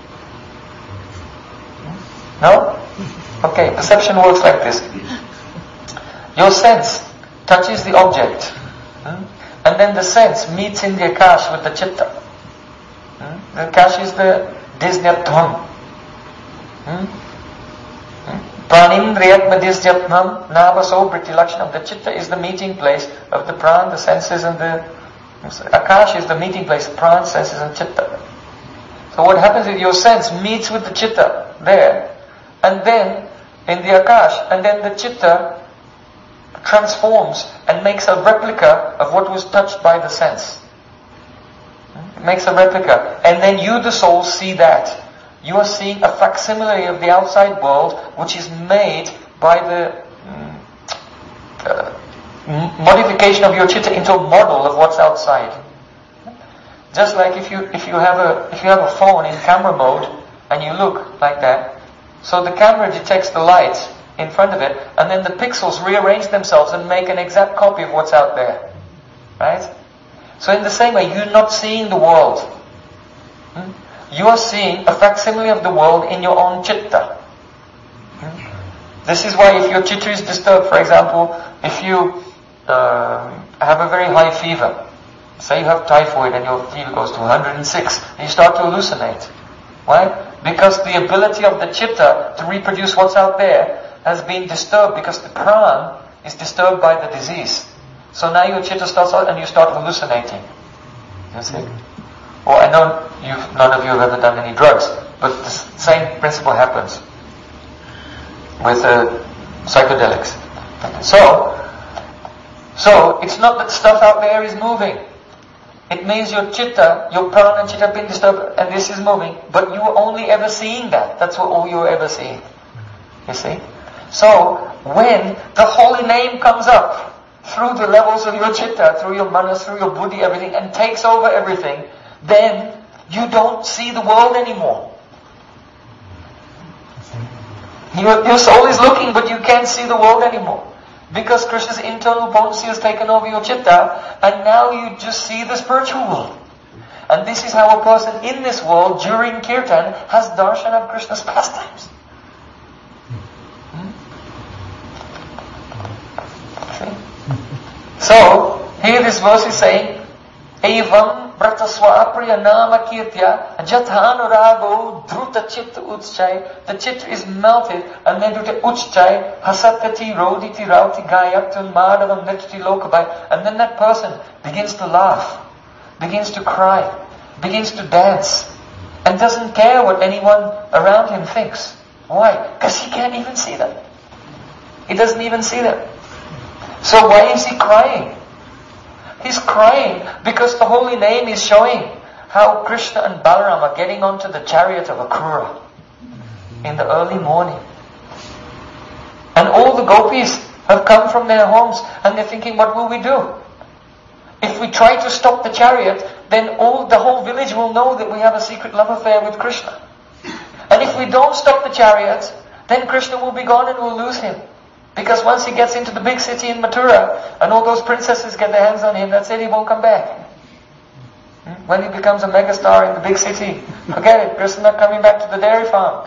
No? Okay, perception works like this. Your sense touches the object, and then the sense meets in the Akash with the Chitta. The Akash is the Disnyatvam. Pranindriyatma Disnyatvam Navaso Vritti Lakshanam. The Chitta is the meeting place of the Pran, the senses, and the Akash is the meeting place of Pran, senses, and Chitta. So what happens is your sense meets with the Chitta there, and then in the Akash, and then the Chitta transforms and makes a replica of what was touched by the sense. It makes a replica. And then you, the soul, see that. You are seeing a facsimile of the outside world, which is made by the modification of your Chitta into a model of what's outside. Just like if you have a phone in camera mode and you look like that, so the camera detects the light in front of it, and then the pixels rearrange themselves and make an exact copy of what's out there. Right? So in the same way, you're not seeing the world. You are seeing a facsimile of the world in your own Chitta. This is why if your Chitta is disturbed, for example, if you have a very high fever, say you have typhoid and your fever goes to 106, and you start to hallucinate. Why? Because the ability of the Chitta to reproduce what's out there has been disturbed because the Pran is disturbed by the disease. So now your Chitta starts out and you start hallucinating. You see? Well, I know none of you have ever done any drugs, but the same principle happens with psychedelics. So it's not that stuff out there is moving. It means your Chitta, your Pran and Chitta have been disturbed and this is moving, but you are only ever seeing that. That's all you are ever seeing. You see? So, when the holy name comes up through the levels of your Chitta, through your manas, through your buddhi, everything, and takes over everything, then you don't see the world anymore. Your soul is looking, but you can't see the world anymore. Because Krishna's internal potency has taken over your Chitta, and now you just see the spiritual world. And this is how a person in this world, during Kirtan, has darshan of Krishna's pastimes. So, here this verse is saying, Evam Vrataswa Priya Nama Kirtya Jathanurago Druta Chitta Utschai. The Chitta is melted and then Druta Utschai Hasatati Roditi Rauti Gayaktan Madhavam Nitati Lokabai. And then that person begins to laugh, begins to cry, begins to dance, and doesn't care what anyone around him thinks. Why? Because he can't even see them. He doesn't even see them. So why is he crying? He's crying because the holy name is showing how Krishna and Balaram are getting onto the chariot of Akrura in the early morning. And all the gopis have come from their homes and they're thinking, what will we do? If we try to stop the chariot, then the whole village will know that we have a secret love affair with Krishna. And if we don't stop the chariot, then Krishna will be gone and we'll lose him. Because once he gets into the big city in Mathura, and all those princesses get their hands on him, that's it, he won't come back. When he becomes a megastar in the big city, forget it, Krishna not coming back to the dairy farm.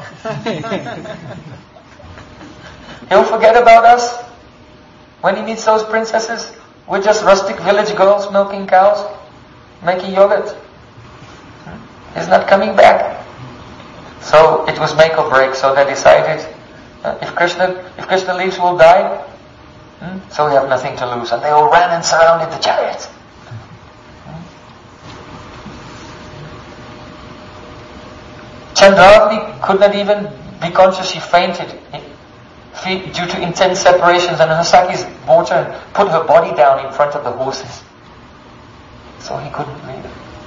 He'll forget about us. When he meets those princesses, we're just rustic village girls milking cows, making yogurt. He's not coming back. So it was make or break. So they decided, if Krishna leaves, we'll die. So we have nothing to lose. And they all ran and surrounded the chariot. Chandravati could not even be conscious. She fainted due to intense separations, and her Sakis brought her and put her body down in front of the horses. So he couldn't leave.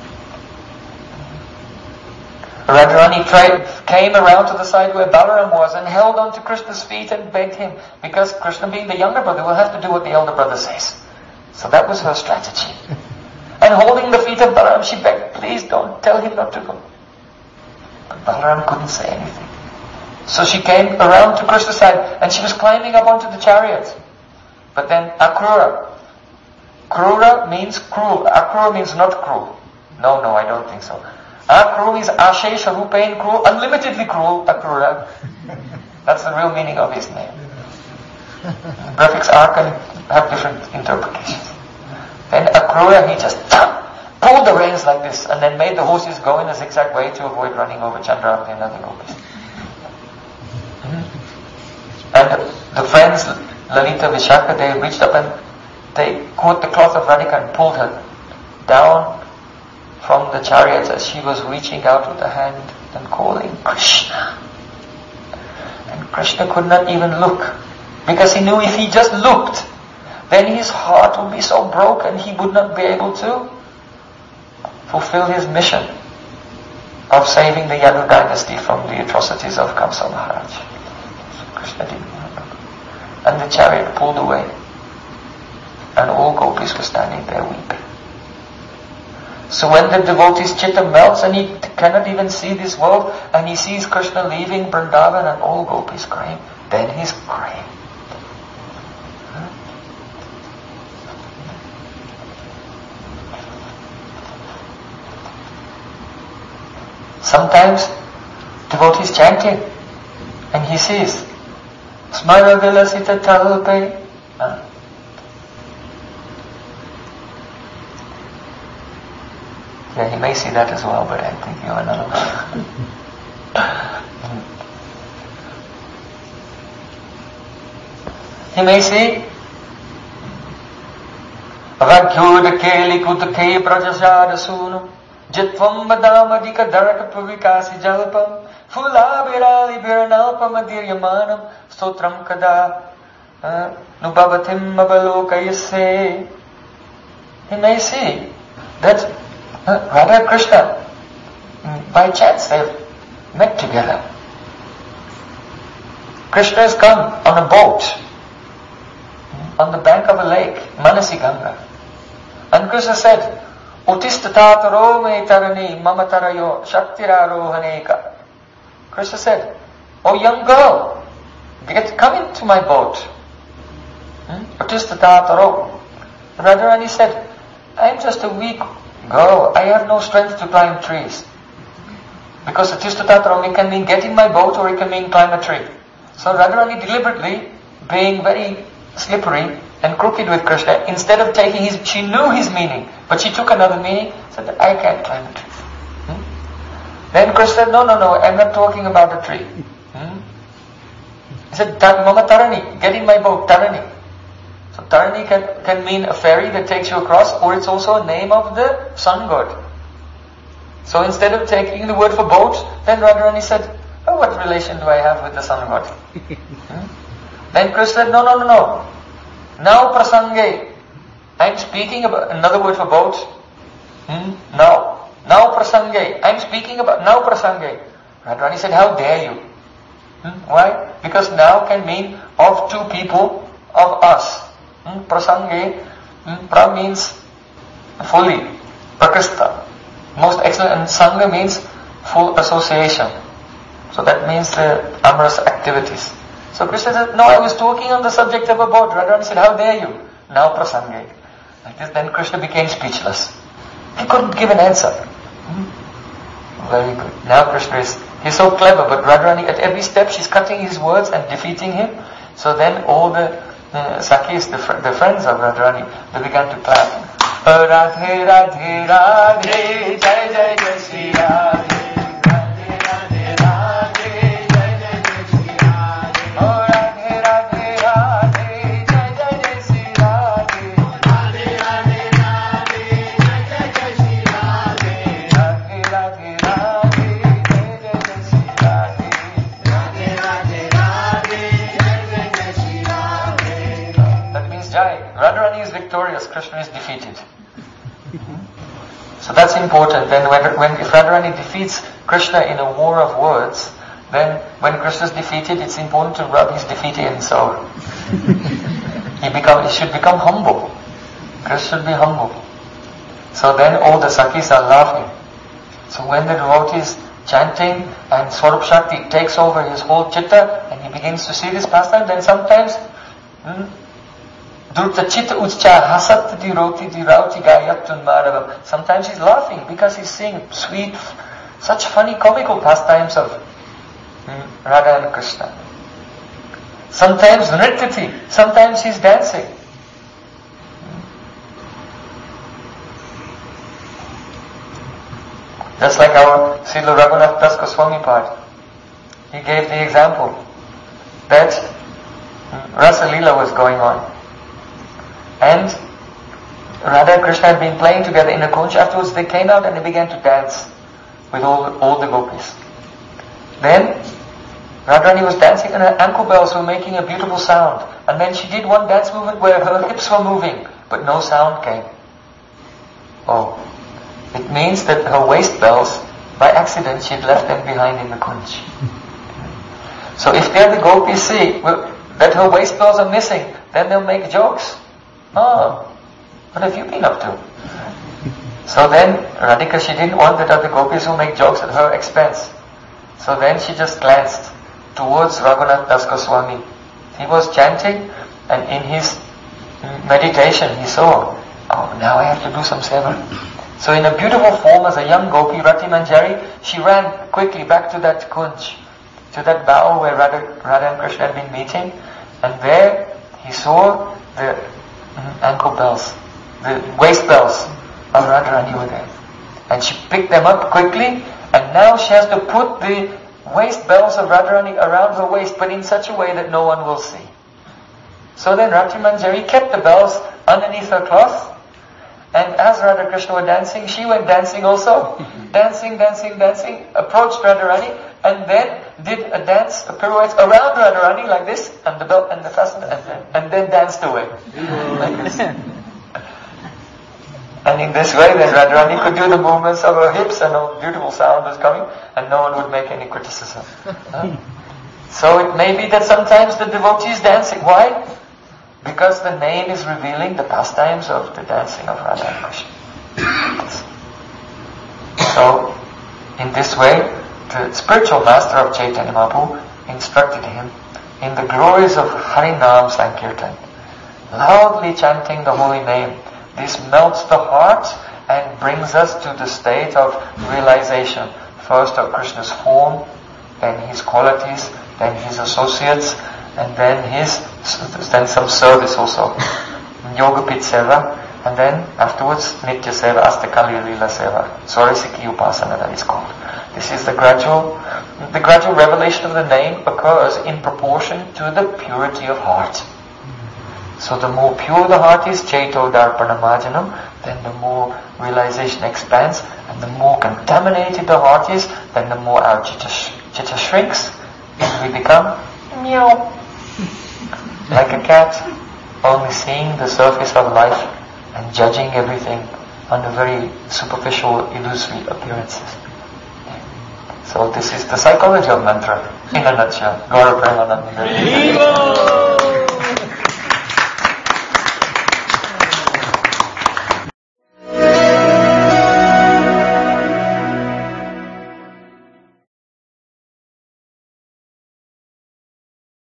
Radharani came around to the side where Balaram was and held on to Krishna's feet and begged him, because Krishna, being the younger brother, will have to do what the elder brother says. So that was her strategy. And holding the feet of Balaram, she begged, please don't tell him not to go. But Balaram couldn't say anything. So she came around to Krishna's side and she was climbing up onto the chariot. But then Akrura. Krura means cruel. Akrura means not cruel. No, I don't think so. Akrura means Ashesha Rupain cruel, unlimitedly cruel, Akrura. That's the real meaning of his name. Prefix R can have different interpretations. Then Akrura, he just pulled the reins like this and then made the horses go in a zigzag way to avoid running over Chandravati and other gopis. And the friends, Lalita, Vishaka, they reached up and they caught the cloth of Radhika and pulled her down from the chariot as she was reaching out with the hand and calling Krishna. And Krishna could not even look, because he knew if he just looked, then his heart would be so broken he would not be able to fulfill his mission of saving the Yadu dynasty from the atrocities of Kamsa Maharaj. So Krishna didn't want to look. And the chariot pulled away. And all gopis were standing there weeping. So when the devotee's chitta melts and he cannot even see this world, and he sees Krishna leaving Vrindavan and all gopis crying, then he's crying. Sometimes devotees chanting and he sees Smara Vilasita Talpe. Yeah, he may see that as well, but I'm thinking of another one. He may see Ragyud Keli Kutake Brajashada Sunam Jitvam Madamadika Daraka Pavikasi Jalpam Fula Birali Biranalpa Madiryamanam Stotram Kada Nubhavatim Mabalokayase. He may see that Radha and Krishna, by chance they've met together. Krishna has come on a boat on the bank of a lake, Manasi Ganga. And Krishna said, Utistataro me tarani mamatarayo shaktirarohaneka. Krishna said, oh young girl, come into my boat. Utistataro. Radharani said, I'm just a weak girl, I have no strength to climb trees. Because Utistataro can mean get in my boat or it can mean climb a tree. So Radharani deliberately, being very slippery and crooked with Krishna, instead of taking she knew his meaning, but she took another meaning, said that I can't climb a tree. Then Krishna said, no, I'm not talking about a tree. He said, Mama Tarani, get in my boat, Tarani. So Tarani can mean a ferry that takes you across, or it's also a name of the sun god. So instead of taking the word for boat, then Radharani said, oh, what relation do I have with the sun god? Then Krishna said, no. Now prasange. I'm speaking about another word for boat. Now prasange. I'm speaking about now prasange. Radharani said, how dare you? Why? Because now can mean of two people, of us. Prasange. Pra means fully. Prakrista. Most excellent. And sangha means full association. So that means the amorous activities. So Krishna said, no, I was talking on the subject of a boat. Radharani said, how dare you? Now prasange. Like this, then Krishna became speechless. He couldn't give an answer. Very good. Now Krishna he's so clever, but Radharani at every step she's cutting his words and defeating him. So then all the Sakhis, the friends of Radharani, they began to clap. Radhe Radhe Radhe Jai Jai Jai Shri Radhe. Radharani is victorious, Krishna is defeated. So that's important. Then if Radharani defeats Krishna in a war of words, then when Krishna is defeated, it's important to rub his defeat in. So he should become humble. Krishna should be humble. So then all the Sakhis are laughing. So when the devotee is chanting and Swarup Shakti takes over his whole chitta and he begins to see this pastime, then sometimes sometimes he's laughing because he's seeing sweet, such funny comical pastimes of Radha and Krishna. Sometimes nrityati, sometimes he's dancing. Just like our Srila Raghunath Das Goswami part. He gave the example that Rasa Leela was going on. And Radha and Krishna had been playing together in a kunj. Afterwards they came out and they began to dance with all the gopis. Then Radharani was dancing and her ankle bells were making a beautiful sound. And then she did one dance movement where her hips were moving, but no sound came. Oh, it means that her waist bells, by accident, she had left them behind in the kunj. So if there the gopis see that her waist bells are missing, then they'll make jokes. Oh, what have you been up to? So then Radhika, she didn't want that other gopis will make jokes at her expense. So then she just glanced towards Raghunath Das Goswami. He was chanting and in his meditation he saw, oh, now I have to do some seva. So in a beautiful form as a young gopi, Rati Manjari, she ran quickly back to that kunj, to that bower where Radha and Krishna had been meeting, and there he saw the ankle bells, the waist bells of Radharani were there. And she picked them up quickly, and now she has to put the waist bells of Radharani around her waist, but in such a way that no one will see. So then Rati Manjari kept the bells underneath her cloth, and as Radha Krishna were dancing, she went dancing also. Dancing, approached Radharani, and then did a dance, a pirouette around Radharani like this, and the belt and the fasten, and then danced away. Like this. And in this way, then Radharani could do the movements of her hips, and a beautiful sound was coming, and no one would make any criticism. So it may be that sometimes the devotee is dancing. Why? Because the name is revealing the pastimes of the dancing of Radha and Krishna. So, in this way, the spiritual master of Chaitanya Mahaprabhu instructed him in the glories of Harinam Sankirtan, loudly chanting the holy name. This melts the heart and brings us to the state of realization. First of Krishna's form, then his qualities, then his associates, and then some service also. Yoga Pit Seva, and then afterwards Nitya Seva, Astakali Lila Seva. Swarasiki Upasana, that is called. This is the gradual revelation of the name occurs in proportion to the purity of heart. So the more pure the heart is, Chaito Darpana Majanam, then the more realization expands, and the more contaminated the heart is, then the more our chitta shrinks, and we become meow. Like a cat, only seeing the surface of life and judging everything under very superficial, illusory appearances. So this is the psychology of mantra in a nutshell. Gaura Premanand.